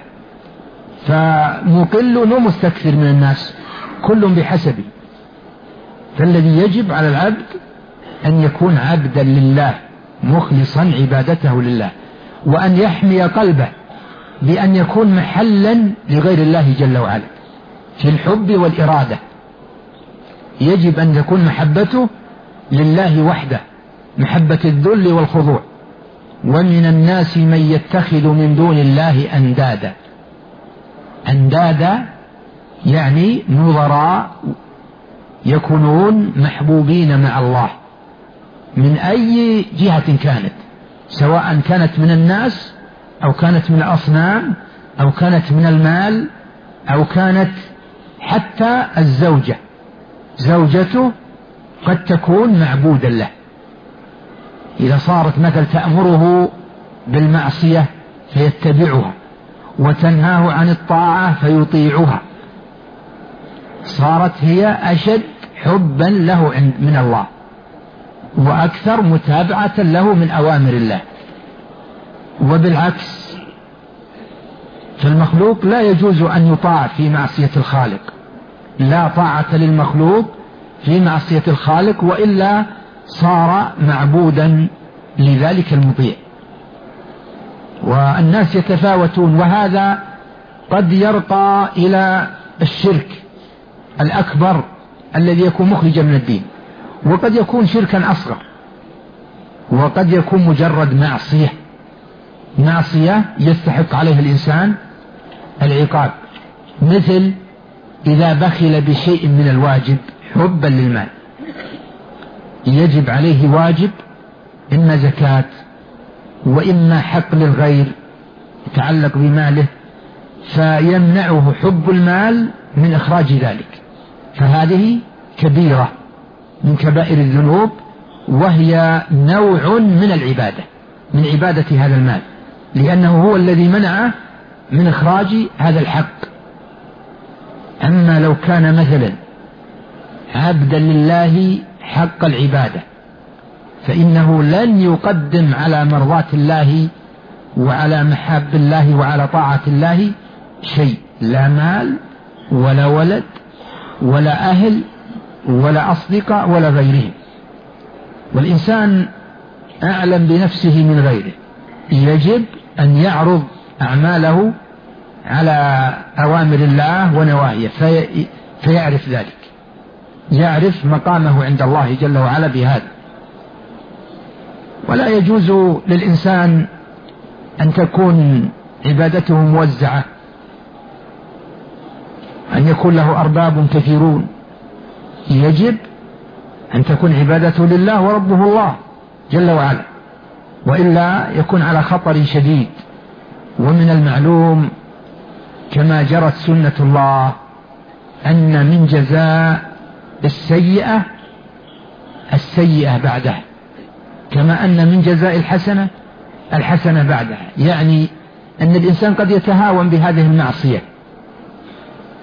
فمقل ومستكثر من الناس كل بحسبه. فالذي يجب على العبد أن يكون عبدا لله مخلصا عبادته لله، وأن يحمي قلبه بأن يكون محلا لغير الله جل وعلا في الحب والإرادة. يجب أن تكون محبته لله وحده، محبة الذل والخضوع. ومن الناس من يتخذ من دون الله أندادا. أندادا يعني نظراء يكونون محبوبين مع الله من أي جهة كانت، سواء كانت من الناس أو كانت من الأصنام أو كانت من المال أو كانت حتى الزوجة، زوجته قد تكون معبودا له. إذا صارت مثل تأمره بالمعصية فيتبعها، وتنهاه عن الطاعة فيطيعها، صارت هي أشد حبا له من الله، وأكثر متابعة له من أوامر الله. وبالعكس، فالمخلوق لا يجوز أن يطاع في معصية الخالق، لا طاعة للمخلوق في معصية الخالق، وإلا صار معبودا لذلك المطيع. والناس يتفاوتون، وهذا قد يرقى إلى الشرك الأكبر الذي يكون مخرجا من الدين، وقد يكون شركا أصغر، وقد يكون مجرد معصية يستحق عليه الإنسان العقاب، مثل إذا بخل بشيء من الواجب حبا للمال. يجب عليه واجب، إما زكاة وإما حق للغير يتعلق بماله، فيمنعه حب المال من إخراج ذلك، فهذه كبيرة من كبائر الذنوب، وهي نوع من العبادة، من عبادة هذا المال، لأنه هو الذي منعه من إخراج هذا الحق. أما لو كان مثلا عبدا لله حق العبادة، فإنه لن يقدم على مرضاة الله وعلى محاب الله وعلى طاعة الله شيء، لا مال ولا ولد ولا أهل ولا أصدقاء ولا غيرهم. والإنسان أعلم بنفسه من غيره، يجب أن يعرض أعماله على أوامر الله ونواهيه فيعرف ذلك، يعرف مقامه عند الله جل وعلا بهذا. ولا يجوز للإنسان أن تكون عبادته موزعة، أن يكون له أرباب كثيرون. يجب أن تكون عبادته لله وربه الله جل وعلا، وإلا يكون على خطر شديد. ومن المعلوم كما جرت سنة الله أن من جزاء السيئة بعدها، كما أن من جزاء الحسنة بعدها. يعني أن الإنسان قد يتهاون بهذه المعصية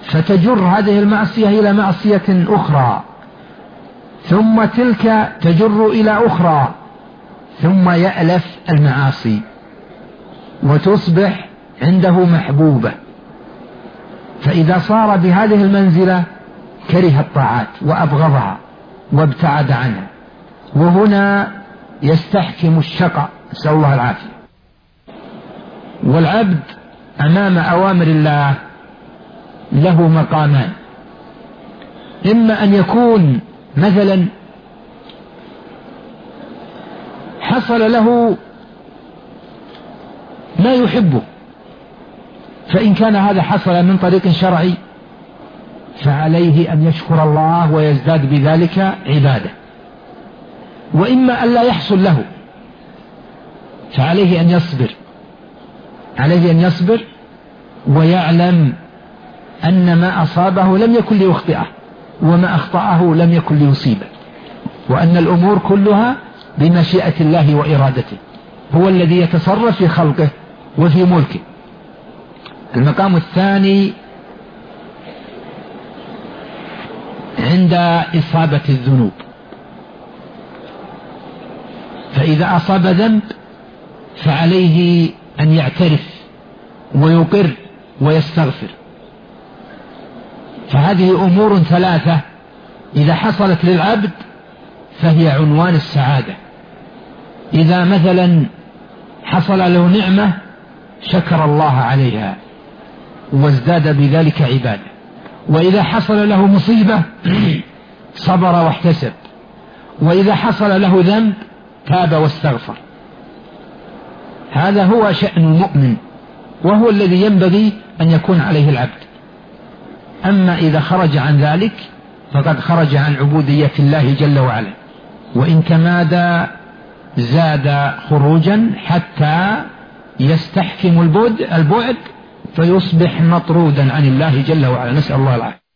فتجر هذه المعصية إلى معصية أخرى، ثم تلك تجر إلى أخرى، ثم يألف المعاصي وتصبح عنده محبوبة. فإذا صار بهذه المنزلة كره الطاعات وأبغضها وابتعد عنها، وهنا يستحكم الشقاء، نسأل الله العافية. والعبد أمام أوامر الله له مقامان، إما أن يكون مثلا حصل له ما يحبه، فإن كان هذا حصل من طريق شرعي فعليه أن يشكر الله ويزداد بذلك عبادة. وإما أن لا يحصل له فعليه أن يصبر ويعلم أن ما أصابه لم يكن ليخطئه، وما أخطأه لم يكن ليصيبه، وأن الأمور كلها بمشيئة الله وإرادته، هو الذي يتصرف في خلقه وفي ملكه. المقام الثاني عند إصابة الذنوب، فإذا أصاب ذنب فعليه أن يعترف ويقر ويستغفر. فهذه أمور ثلاثة إذا حصلت للعبد فهي عنوان السعادة. إذا مثلا حصل له نعمة شكر الله عليها وازداد بذلك عبادة، وإذا حصل له مصيبة صبر واحتسب، وإذا حصل له ذنب تاب واستغفر. هذا هو شأن المؤمن، وهو الذي ينبغي أن يكون عليه العبد. أما إذا خرج عن ذلك فقد خرج عن عبودية الله جل وعلا، وإن تمادى زاد خروجا حتى يستحكم البعد فيصبح مطرودا عن الله جل وعلا، نسأل الله العافية.